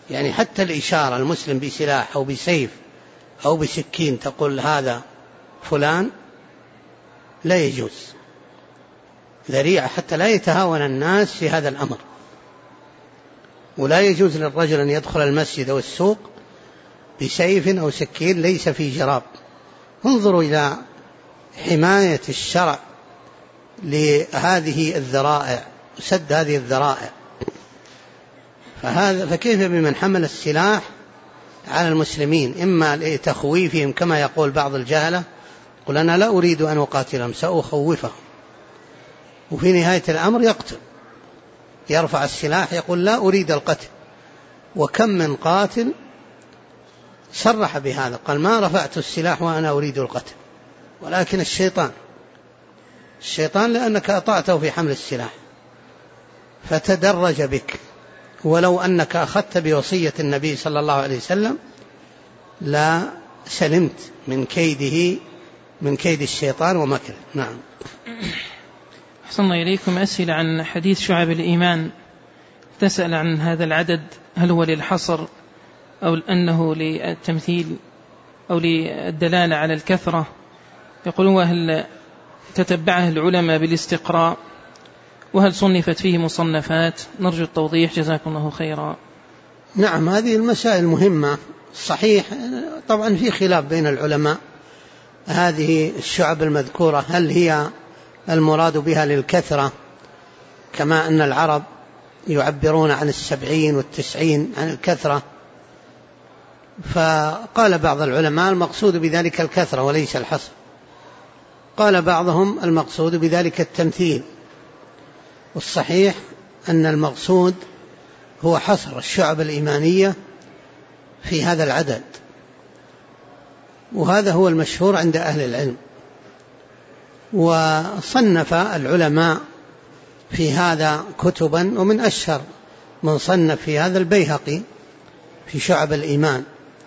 يعني حتى الإشارة المسلم بسلاح أو بسيف أو بسكين تقول هذا فلان لا يجوز، ذريعة حتى لا يتهاون الناس في هذا الأمر. ولا يجوز للرجل أن يدخل المسجد أو السوق بسيف أو سكين ليس في جراب. انظروا إلى حماية الشرع لهذه الذرائع وسد هذه الذرائع. فكيف بمن حمل السلاح على المسلمين، إما لتخويفهم كما يقول بعض الجهلة، قل أنا لا أريد أن أقاتلهم سأخوفهم، وفي نهاية الأمر يقتل، يرفع السلاح يقول لا أريد القتل. وكم من قاتل صرح بهذا، قال ما رفعت السلاح وأنا أريد القتل، ولكن الشيطان لأنك أطعته في حمل السلاح فتدرج بك. ولو أنك أخذت بوصية النبي صلى الله عليه وسلم لا سلمت من كيده، من كيد الشيطان ومكره. نعم. أحسن الله إليكم. أسئلة عن حديث شعب الإيمان، تسأل عن هذا العدد، هل هو للحصر أو أنه للتمثيل أو للدلالة على الكثرة؟ يقولون وهل تتبعه العلماء بالاستقراء، وهل صنفت فيه مصنفات؟ نرجو التوضيح جزاكم الله خيرا. نعم، هذه المسائل مهمة. صحيح طبعا في خلاف بين العلماء، هذه الشعب المذكورة هل هي المراد بها للكثرة كما أن العرب يعبرون عن 70 و90 عن الكثرة؟ فقال بعض العلماء المقصود بذلك الكثرة وليس الحصر، قال بعضهم المقصود بذلك التمثيل، والصحيح أن المقصود هو حصر الشعب الإيمانية في هذا العدد، وهذا هو المشهور عند أهل العلم. وصنف العلماء في هذا كتبا، ومن أشهر من صنف في هذا البيهقي في شعب الإيمان،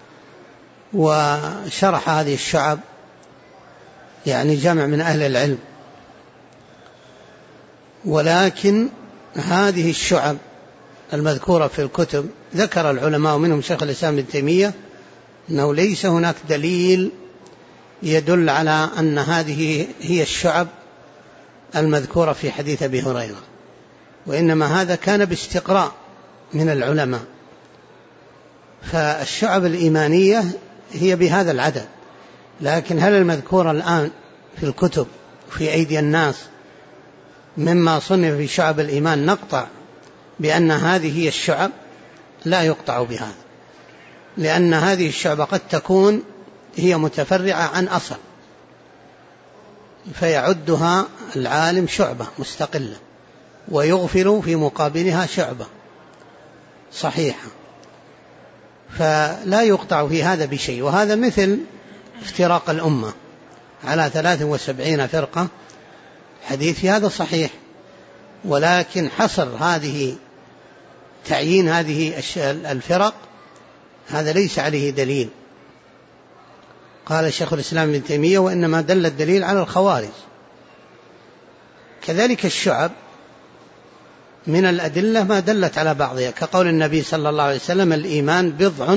وشرح هذه الشعب يعني جمع من أهل العلم. ولكن هذه الشعب المذكورة في الكتب ذكر العلماء منهم شيخ الإسلام ابن تيمية أنه ليس هناك دليل يدل على أن هذه هي الشعب المذكورة في حديث أبي هريرة، وإنما هذا كان باستقراء من العلماء. فالشعب الإيمانية هي بهذا العدد، لكن هل المذكورة الآن في الكتب في أيدي الناس مما صنف في شعب الإيمان نقطع بأن هذه هي الشعب؟ لا يقطع بهذا، لأن هذه الشعب قد تكون هي متفرعة عن أصل فيعدها العالم شعبة مستقلة ويغفل في مقابلها شعبة صحيحة، فلا يقطع في هذا بشيء. وهذا مثل افتراق الأمة على 73 فرقة، حديث هذا صحيح، ولكن حصر هذه تعيين هذه الفرق هذا ليس عليه دليل. قال شيخ الإسلام ابن تيمية وإنما دل الدليل على الخوارج. كذلك الشعب من الأدلة ما دلت على بعضها، كقول النبي صلى الله عليه وسلم الإيمان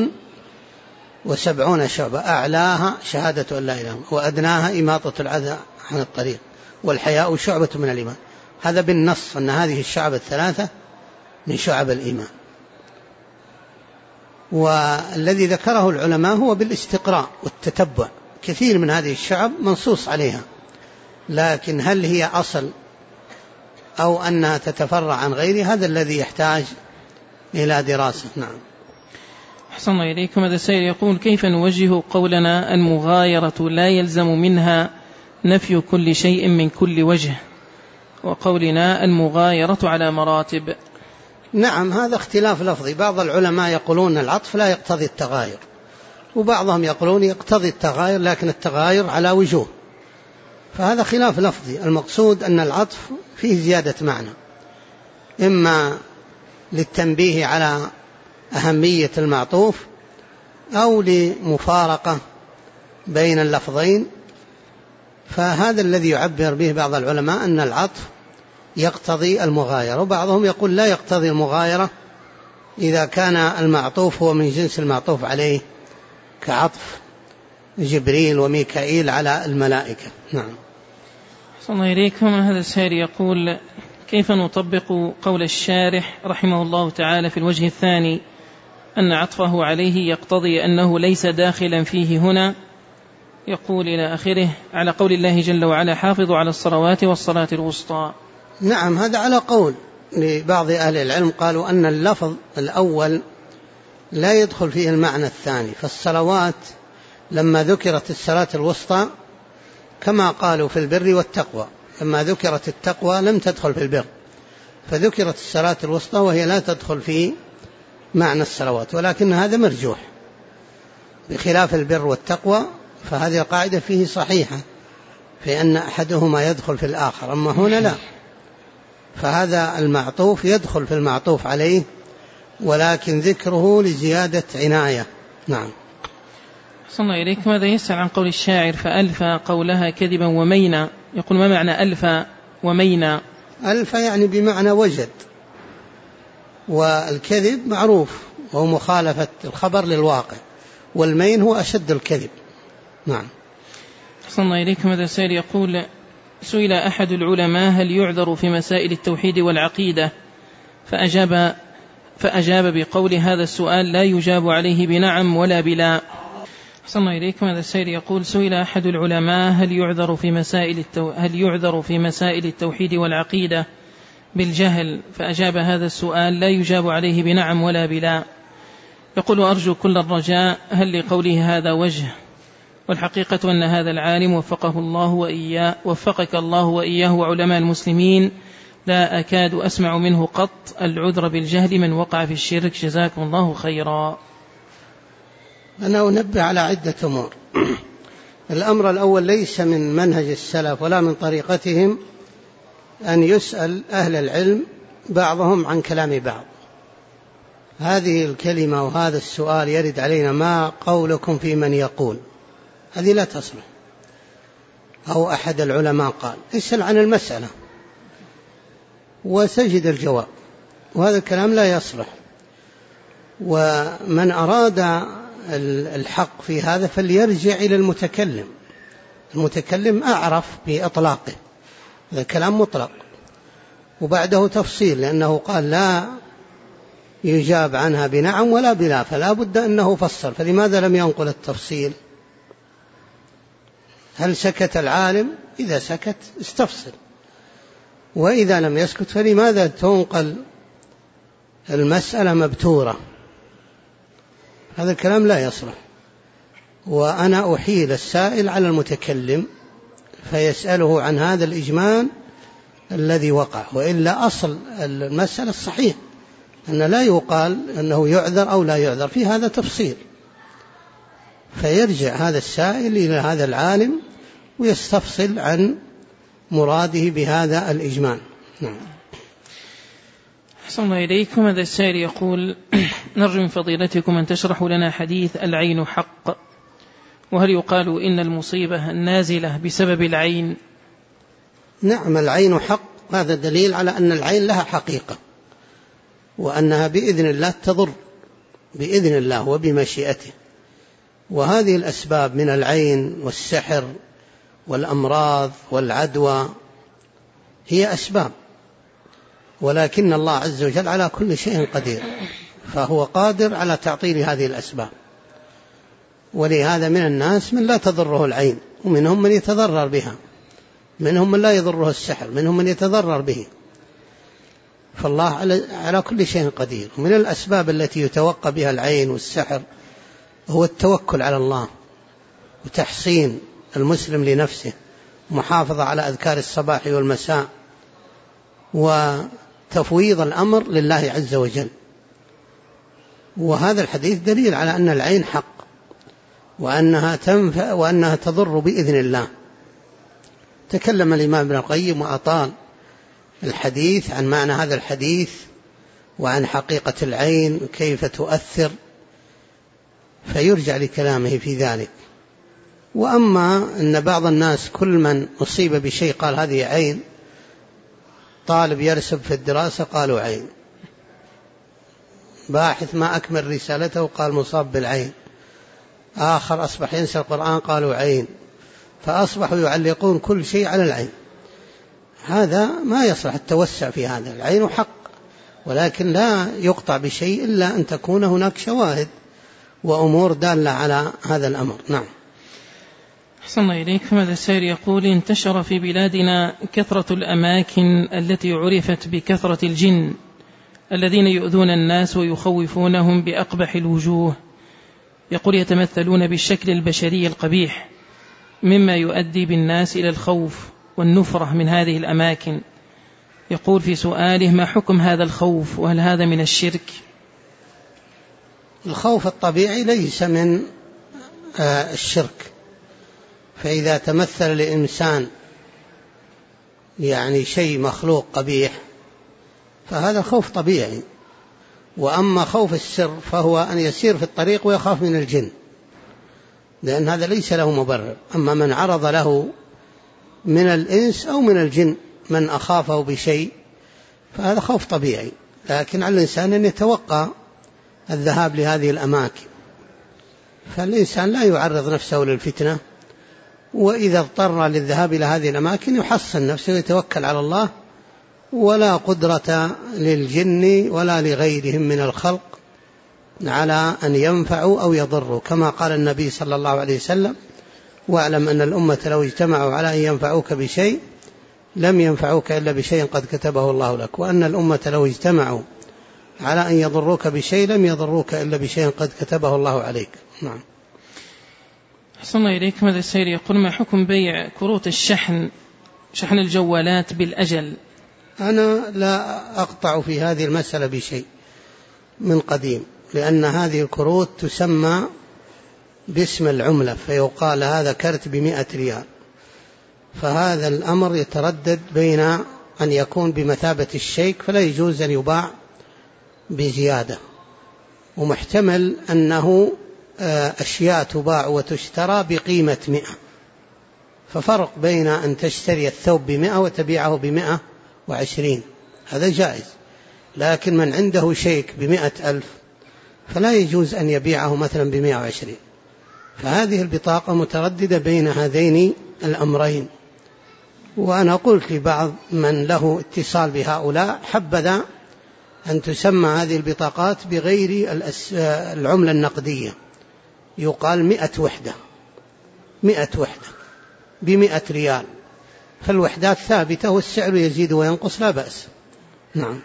70 شعبة، أعلاها شهادة أن لا إله إلا الله، وأدناها إماطة الأذى عن الطريق، والحياء شعبة من الإيمان. هذا بالنص أن هذه الشعب الثلاثة من شعب الإيمان. والذي ذكره العلماء هو بالاستقراء والتتبع، كثير من هذه الشعب منصوص عليها، لكن هل هي أصل أو أنها تتفرع عن غيرها هذا الذي يحتاج إلى دراسة. نعم. أحسن الله إليكم. هذا السائل يقول كيف نوجه قولنا المغايرة لا يلزم منها نفي كل شيء من كل وجه، وقولنا المغايرة على مراتب؟ نعم، هذا اختلاف لفظي. بعض العلماء يقولون العطف لا يقتضي التغاير، وبعضهم يقولون يقتضي التغاير لكن التغاير على وجوه، فهذا خلاف لفظي. المقصود أن العطف فيه زيادة معنى، إما للتنبيه على أهمية المعطوف أو لمفارقة بين اللفظين. فهذا الذي يعبر به بعض العلماء أن العطف يقتضي المغايرة، وبعضهم يقول لا يقتضي المغايرة إذا كان المعطوف هو من جنس المعطوف عليه كعطف جبريل وميكائيل على الملائكة. نعم. صلى الله إليكم. هذا السائل يقول: كيف نطبق قول الشارح رحمه الله تعالى في الوجه الثاني أن عطفه عليه يقتضي أنه ليس داخلا فيه هنا، يقول إلى آخره، على قول الله جل وعلا: حافظوا على الصلوات والصلاة الوسطى. نعم، هذا على قول لبعض أهل العلم، قالوا أن اللفظ الأول لا يدخل فيه المعنى الثاني، فالصلوات لما ذكرت الصلاة الوسطى كما قالوا في البر والتقوى، لما ذكرت التقوى لم تدخل في البر، فذكرت الصلاة الوسطى وهي لا تدخل في معنى الصلوات، ولكن هذا مرجوح بخلاف البر والتقوى، فهذه القاعدة فيه صحيحة في أن أحدهما يدخل في الآخر، أما هنا لا، فهذا المعطوف يدخل في المعطوف عليه، ولكن ذكره لزيادة عناية. نعم. صلى الله إليكم. ماذا يسأل عن قول الشاعر: فألفى قولها كذبا ومينا، يقول: ما معنى ألفى ومينا؟ ألفى يعني بمعنى وجد، والكذب معروف وهو مخالفة الخبر للواقع، والمين هو أشد الكذب. نعم. صلى الله إليكم. هذا السائل يقول: سئل أحد العلماء هل يعذر في مسائل التوحيد والعقيدة، فأجاب بقول: هذا السؤال لا يجاب عليه بنعم ولا بلا. صلى الله إليكم. هذا السائل يقول: سئل أحد العلماء هل يعذر في مسائل التوحيد والعقيدة بالجهل، فأجاب: هذا السؤال لا يجاب عليه بنعم ولا بلا. يقول: أرجو كل الرجاء، هل لقوله هذا وجه؟ والحقيقة أن هذا العالم وفقك الله وإياه وعلماء المسلمين لا أكاد أسمع منه قط العذر بالجهل من وقع في الشرك، جزاكم الله خيرا. أنا أنبه على عدة أمور. الأمر الأول: ليس من منهج السلف ولا من طريقتهم أن يسأل أهل العلم بعضهم عن كلام بعض. هذه الكلمة وهذا السؤال يرد علينا: ما قولكم في من يقول؟ هذه لا تصلح. أو أحد العلماء قال: اسأل عن المسألة وسجد الجواب، وهذا الكلام لا يصلح. ومن أراد الحق في هذا فليرجع إلى المتكلم، المتكلم أعرف بإطلاقه، هذا كلام مطلق وبعده تفصيل، لأنه قال لا يجاب عنها بنعم ولا بلا، فلا بد أنه فصل، فلماذا لم ينقل التفصيل؟ هل سكت العالم؟ إذا سكت استفصل، وإذا لم يسكت فلماذا تنقل المسألة مبتورة؟ هذا الكلام لا يصلح. وأنا أحيل السائل على المتكلم فيسأله عن هذا الإجمال الذي وقع، وإلا أصل المسألة الصحيح أن لا يقال أنه يعذر أو لا يعذر، في هذا تفصيل، فيرجع هذا السائل إلى هذا العالم ويستفصل عن مراده بهذا الإجمال. نعم. أحسن الله إليكم. هذا السائل يقول: نرجو من فضيلتكم أن تشرحوا لنا حديث العين حق، وهل يقال إن المصيبة النازلة بسبب العين؟ نعم، العين حق، هذا دليل على أن العين لها حقيقة، وأنها بإذن الله تضر بإذن الله وبمشيئته. وهذه الأسباب من العين والسحر والأمراض والعدوى هي أسباب، ولكن الله عز وجل على كل شيء قدير، فهو قادر على تعطيل هذه الأسباب. ولهذا من الناس من لا تضره العين، ومنهم من يتضرر بها، منهم من لا يضره السحر، منهم من يتضرر به، فالله على كل شيء قدير. ومن الأسباب التي يتوقى بها العين والسحر هو التوكل على الله، وتحصين المسلم لنفسه، محافظة على أذكار الصباح والمساء، وتفويض الأمر لله عز وجل. وهذا الحديث دليل على أن العين حق، وأنها تنفع وأنها تضر بإذن الله. تكلم الإمام ابن القيم وأطال الحديث عن معنى هذا الحديث وعن حقيقة العين وكيف تؤثر، فيرجع لكلامه في ذلك. وأما أن بعض الناس كل من أصيب بشيء قال هذه عين، طالب يرسب في الدراسة قالوا عين، باحث ما أكمل رسالته قال مصاب بالعين، آخر أصبح ينسى القرآن قالوا عين، فأصبحوا يعلقون كل شيء على العين. هذا ما يصلح التوسع في هذا. العين حق، ولكن لا يقطع بشيء إلا أن تكون هناك شواهد وأمور دالة على هذا الأمر. نعم. أحسن إليك. هذا السائل يقول: انتشر في بلادنا كثرة الأماكن التي عرفت بكثرة الجن الذين يؤذون الناس ويخوفونهم بأقبح الوجوه. يقول: يتمثلون بالشكل البشري القبيح، مما يؤدي بالناس إلى الخوف والنفرة من هذه الأماكن. يقول في سؤاله: ما حكم هذا الخوف، وهل هذا من الشرك؟ الخوف الطبيعي ليس من الشرك، فإذا تمثل لإنسان يعني شيء مخلوق قبيح فهذا خوف طبيعي. وأما خوف السر فهو أن يسير في الطريق ويخاف من الجن، لأن هذا ليس له مبرر. أما من عرض له من الإنس أو من الجن من أخافه بشيء فهذا خوف طبيعي، لكن على الإنسان أن يتوقع الذهاب لهذه الأماكن. فالإنسان لا يعرض نفسه للفتنة، وإذا اضطر للذهاب إلى هذه الأماكن يحصن نفسه ويتوكل على الله، ولا قدرة للجن ولا لغيرهم من الخلق على أن ينفعوا أو يضروا، كما قال النبي صلى الله عليه وسلم: واعلم أن الأمة لو اجتمعوا على أن ينفعوك بشيء لم ينفعوك إلا بشيء قد كتبه الله لك، وأن الأمة لو اجتمعوا على أن يضروك بشيء لم يضروك إلا بشيء قد كتبه الله عليك. نعم. أحسن الله إليك. هذا السائل يقول: ما حكم بيع كروت الشحن، شحن الجوالات بالأجل؟ أنا لا أقطع في هذه المسألة بشيء من قديم، لأن هذه الكروت تسمى باسم العملة، فيقال هذا كرت ب100 ريال، فهذا الأمر يتردد بين أن يكون بمثابة الشيك فلا يجوز أن يباع بزيادة، ومحتمل أنه أشياء تباع وتشترى بقيمة 100، ففرق بين أن تشتري الثوب ب100 وتبيعه ب120، هذا جائز. لكن من عنده شيك ب100,000 فلا يجوز أن يبيعه مثلا ب120. فهذه البطاقة مترددة بين هذين الأمرين. وأنا قلت لبعض من له اتصال بهؤلاء: حبذا أن تسمى هذه البطاقات بغير العملة النقدية، يقال 100 وحدة، 100 وحدة ب100 ريال، فالوحدات ثابتة والسعر يزيد وينقص لا بأس. نعم.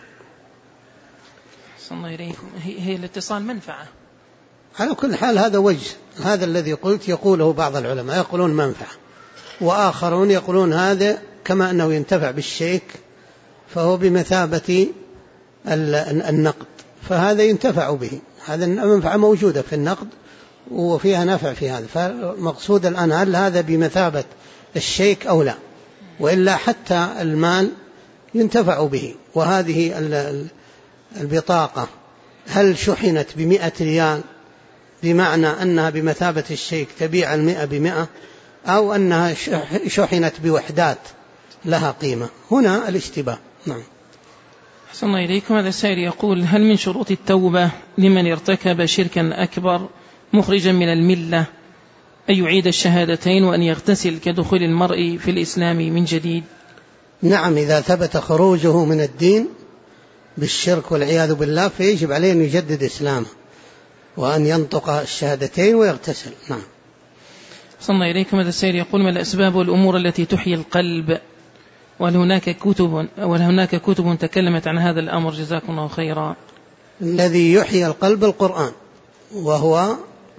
صلى الله عليكم. هي الاتصال منفعة على كل حال. هذا وجه، هذا الذي قلت يقوله بعض العلماء، يقولون منفعة، وآخرون يقولون هذا كما أنه ينتفع بالشيك فهو بمثابة النقد، فهذا ينتفع به. هذا المنفعة موجودة في النقد وفيها نفع في هذا، فالمقصود الآن هل هذا بمثابة الشيك أو لا، وإلا حتى المال ينتفع به. وهذه البطاقة هل شحنت ب100 ريال بمعنى أنها بمثابة الشيك تبيع 100 ب100، أو أنها شحنت بوحدات لها قيمة؟ هنا الاشتباه. نعم. أحسن الله إليكم. هذا السائل يقول: هل من شروط التوبة لمن ارتكب شركا أكبر مخرجا من الملة أن يعيد الشهادتين وأن يغتسل كدخول المرء في الإسلام من جديد؟ نعم، إذا ثبت خروجه من الدين بالشرك والعياذ بالله فيجب عليه أن يجدد إسلامه وأن ينطق الشهادتين ويغتسل. نعم. صلى الله إليكم. هذا السائل يقول: ما الأسباب والأمور التي تحيي القلب، وهل هناك كتب تكلمت عن هذا الأمر؟ جزاكم الله خيرا. الذي يحيي القلب القرآن، وهو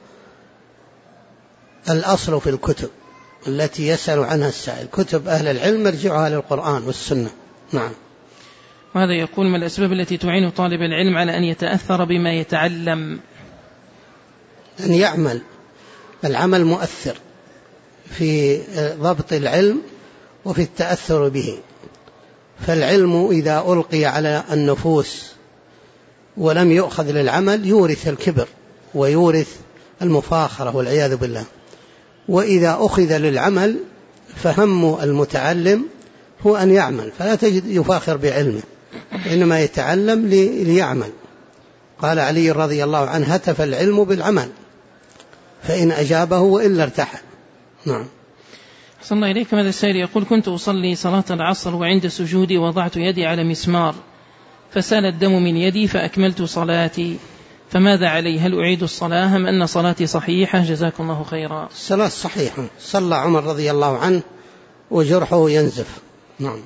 الأصل في الكتب التي يسأل عنها السائل. كتب أهل العلم مرجعها للقرآن والسنة. نعم. وهذا يقول: ما الأسباب التي تعين طالب العلم على أن يتأثر بما يتعلم؟ أن يعمل، العمل مؤثر في ضبط العلم وفي التأثر به. فالعلم إذا ألقي على النفوس ولم يؤخذ للعمل يورث الكبر ويورث المفاخرة والعياذ بالله. وإذا أخذ للعمل فهم المتعلم هو أن يعمل، فلا تجد يفاخر بعلمه، إنما يتعلم ليعمل. قال علي رضي الله عنه: هتف العلم بالعمل، فإن أجابه وإلا ارتحل. نعم. صلى الله إليك. هذا السائل يقول: كنت أصلي صلاة العصر وعند سجودي وضعت يدي على مسمار فسال الدم من يدي فأكملت صلاتي، فماذا علي؟ هل أعيد الصلاة أم أن صلاتي صحيحة؟ جزاكم الله خيرا. الصلاة صحيحة، صلى عمر رضي الله عنه وجرحه ينزف. نعم.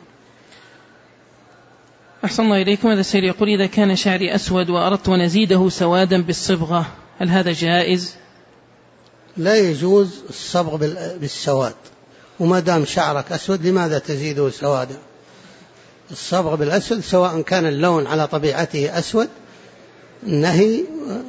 أحسن الله إليكم. هذا السائل يقول: إذا كان شعري أسود وأردت أن أزيده سوادا بالصبغة هل هذا جائز؟ لا يجوز الصبغ بالسواد، وما دام شعرك أسود لماذا تزيده سوادا؟ الصبغ بالأسود سواء كان اللون على طبيعته أسود، النهي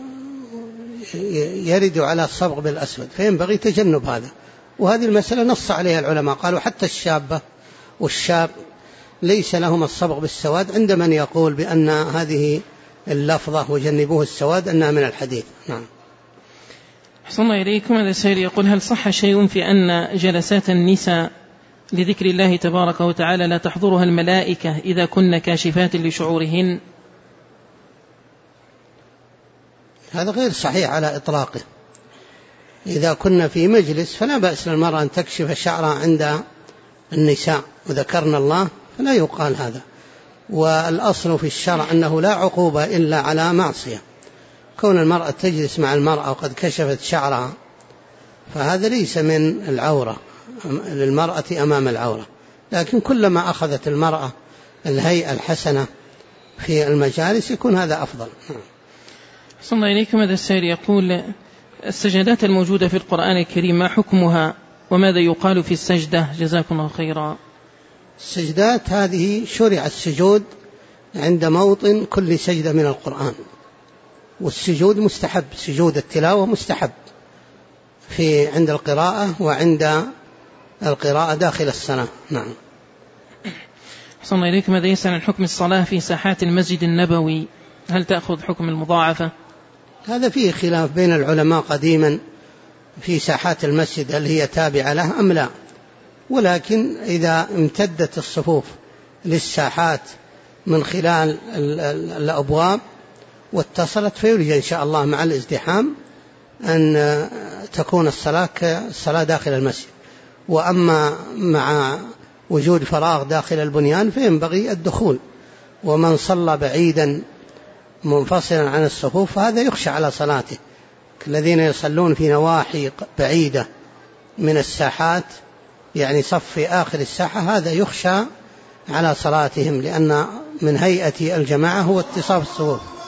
يرد على الصبغ بالأسود، فينبغي تجنب هذا. وهذه المسألة نص عليها العلماء، قالوا حتى الشابة والشاب ليس لهم الصبغ بالسواد، عند من يقول بأن هذه اللفظة وجنبوه السواد أنها من الحديث. نعم. أحسن الله إليكم. هذا السائل يقول: هل صح شيء في أن جلسات النساء لذكر الله تبارك وتعالى لا تحضرها الملائكة إذا كن كاشفات لشعورهن؟ هذا غير صحيح على إطلاقه. إذا كنا في مجلس فلا بأس للمرأة أن تكشف شعرها عند النساء وذكرنا الله، فلا يقال هذا. والأصل في الشرع أنه لا عقوبة إلا على معصية. كون المرأة تجلس مع المرأة وقد كشفت شعرها فهذا ليس من العورة للمرأة أمام العورة، لكن كلما أخذت المرأة الهيئة الحسنة في المجالس يكون هذا أفضل. صلى الله إليكم. هذا السائل يقول: السجدات الموجودة في القرآن الكريم ما حكمها وماذا يقال في السجدة؟ جزاكم الله خيرا. السجدات هذه شرع السجود عند موطن كل سجدة من القرآن، والسجود مستحب، سجود التلاوة مستحب عند القراءة وعند القراءة داخل الصلاة. نعم. صلى الله إليكم. هذا يسأل عن حكم الصلاة في ساحات المسجد النبوي، هل تأخذ حكم المضاعفة؟ هذا فيه خلاف بين العلماء قديما في ساحات المسجد هل هي تابعة له أم لا، ولكن إذا امتدت الصفوف للساحات من خلال الأبواب واتصلت فيرجى إن شاء الله مع الازدحام أن تكون الصلاة كالصلاة داخل المسجد. وأما مع وجود فراغ داخل البنيان فينبغي الدخول، ومن صلى بعيدا منفصلا عن الصفوف فهذا يخشى على صلاته، الذين يصلون في نواحي بعيدة من الساحات يعني صف في آخر الساحة هذا يخشى على صلاتهم، لأن من هيئة الجماعة هو اتصاف الصفوف.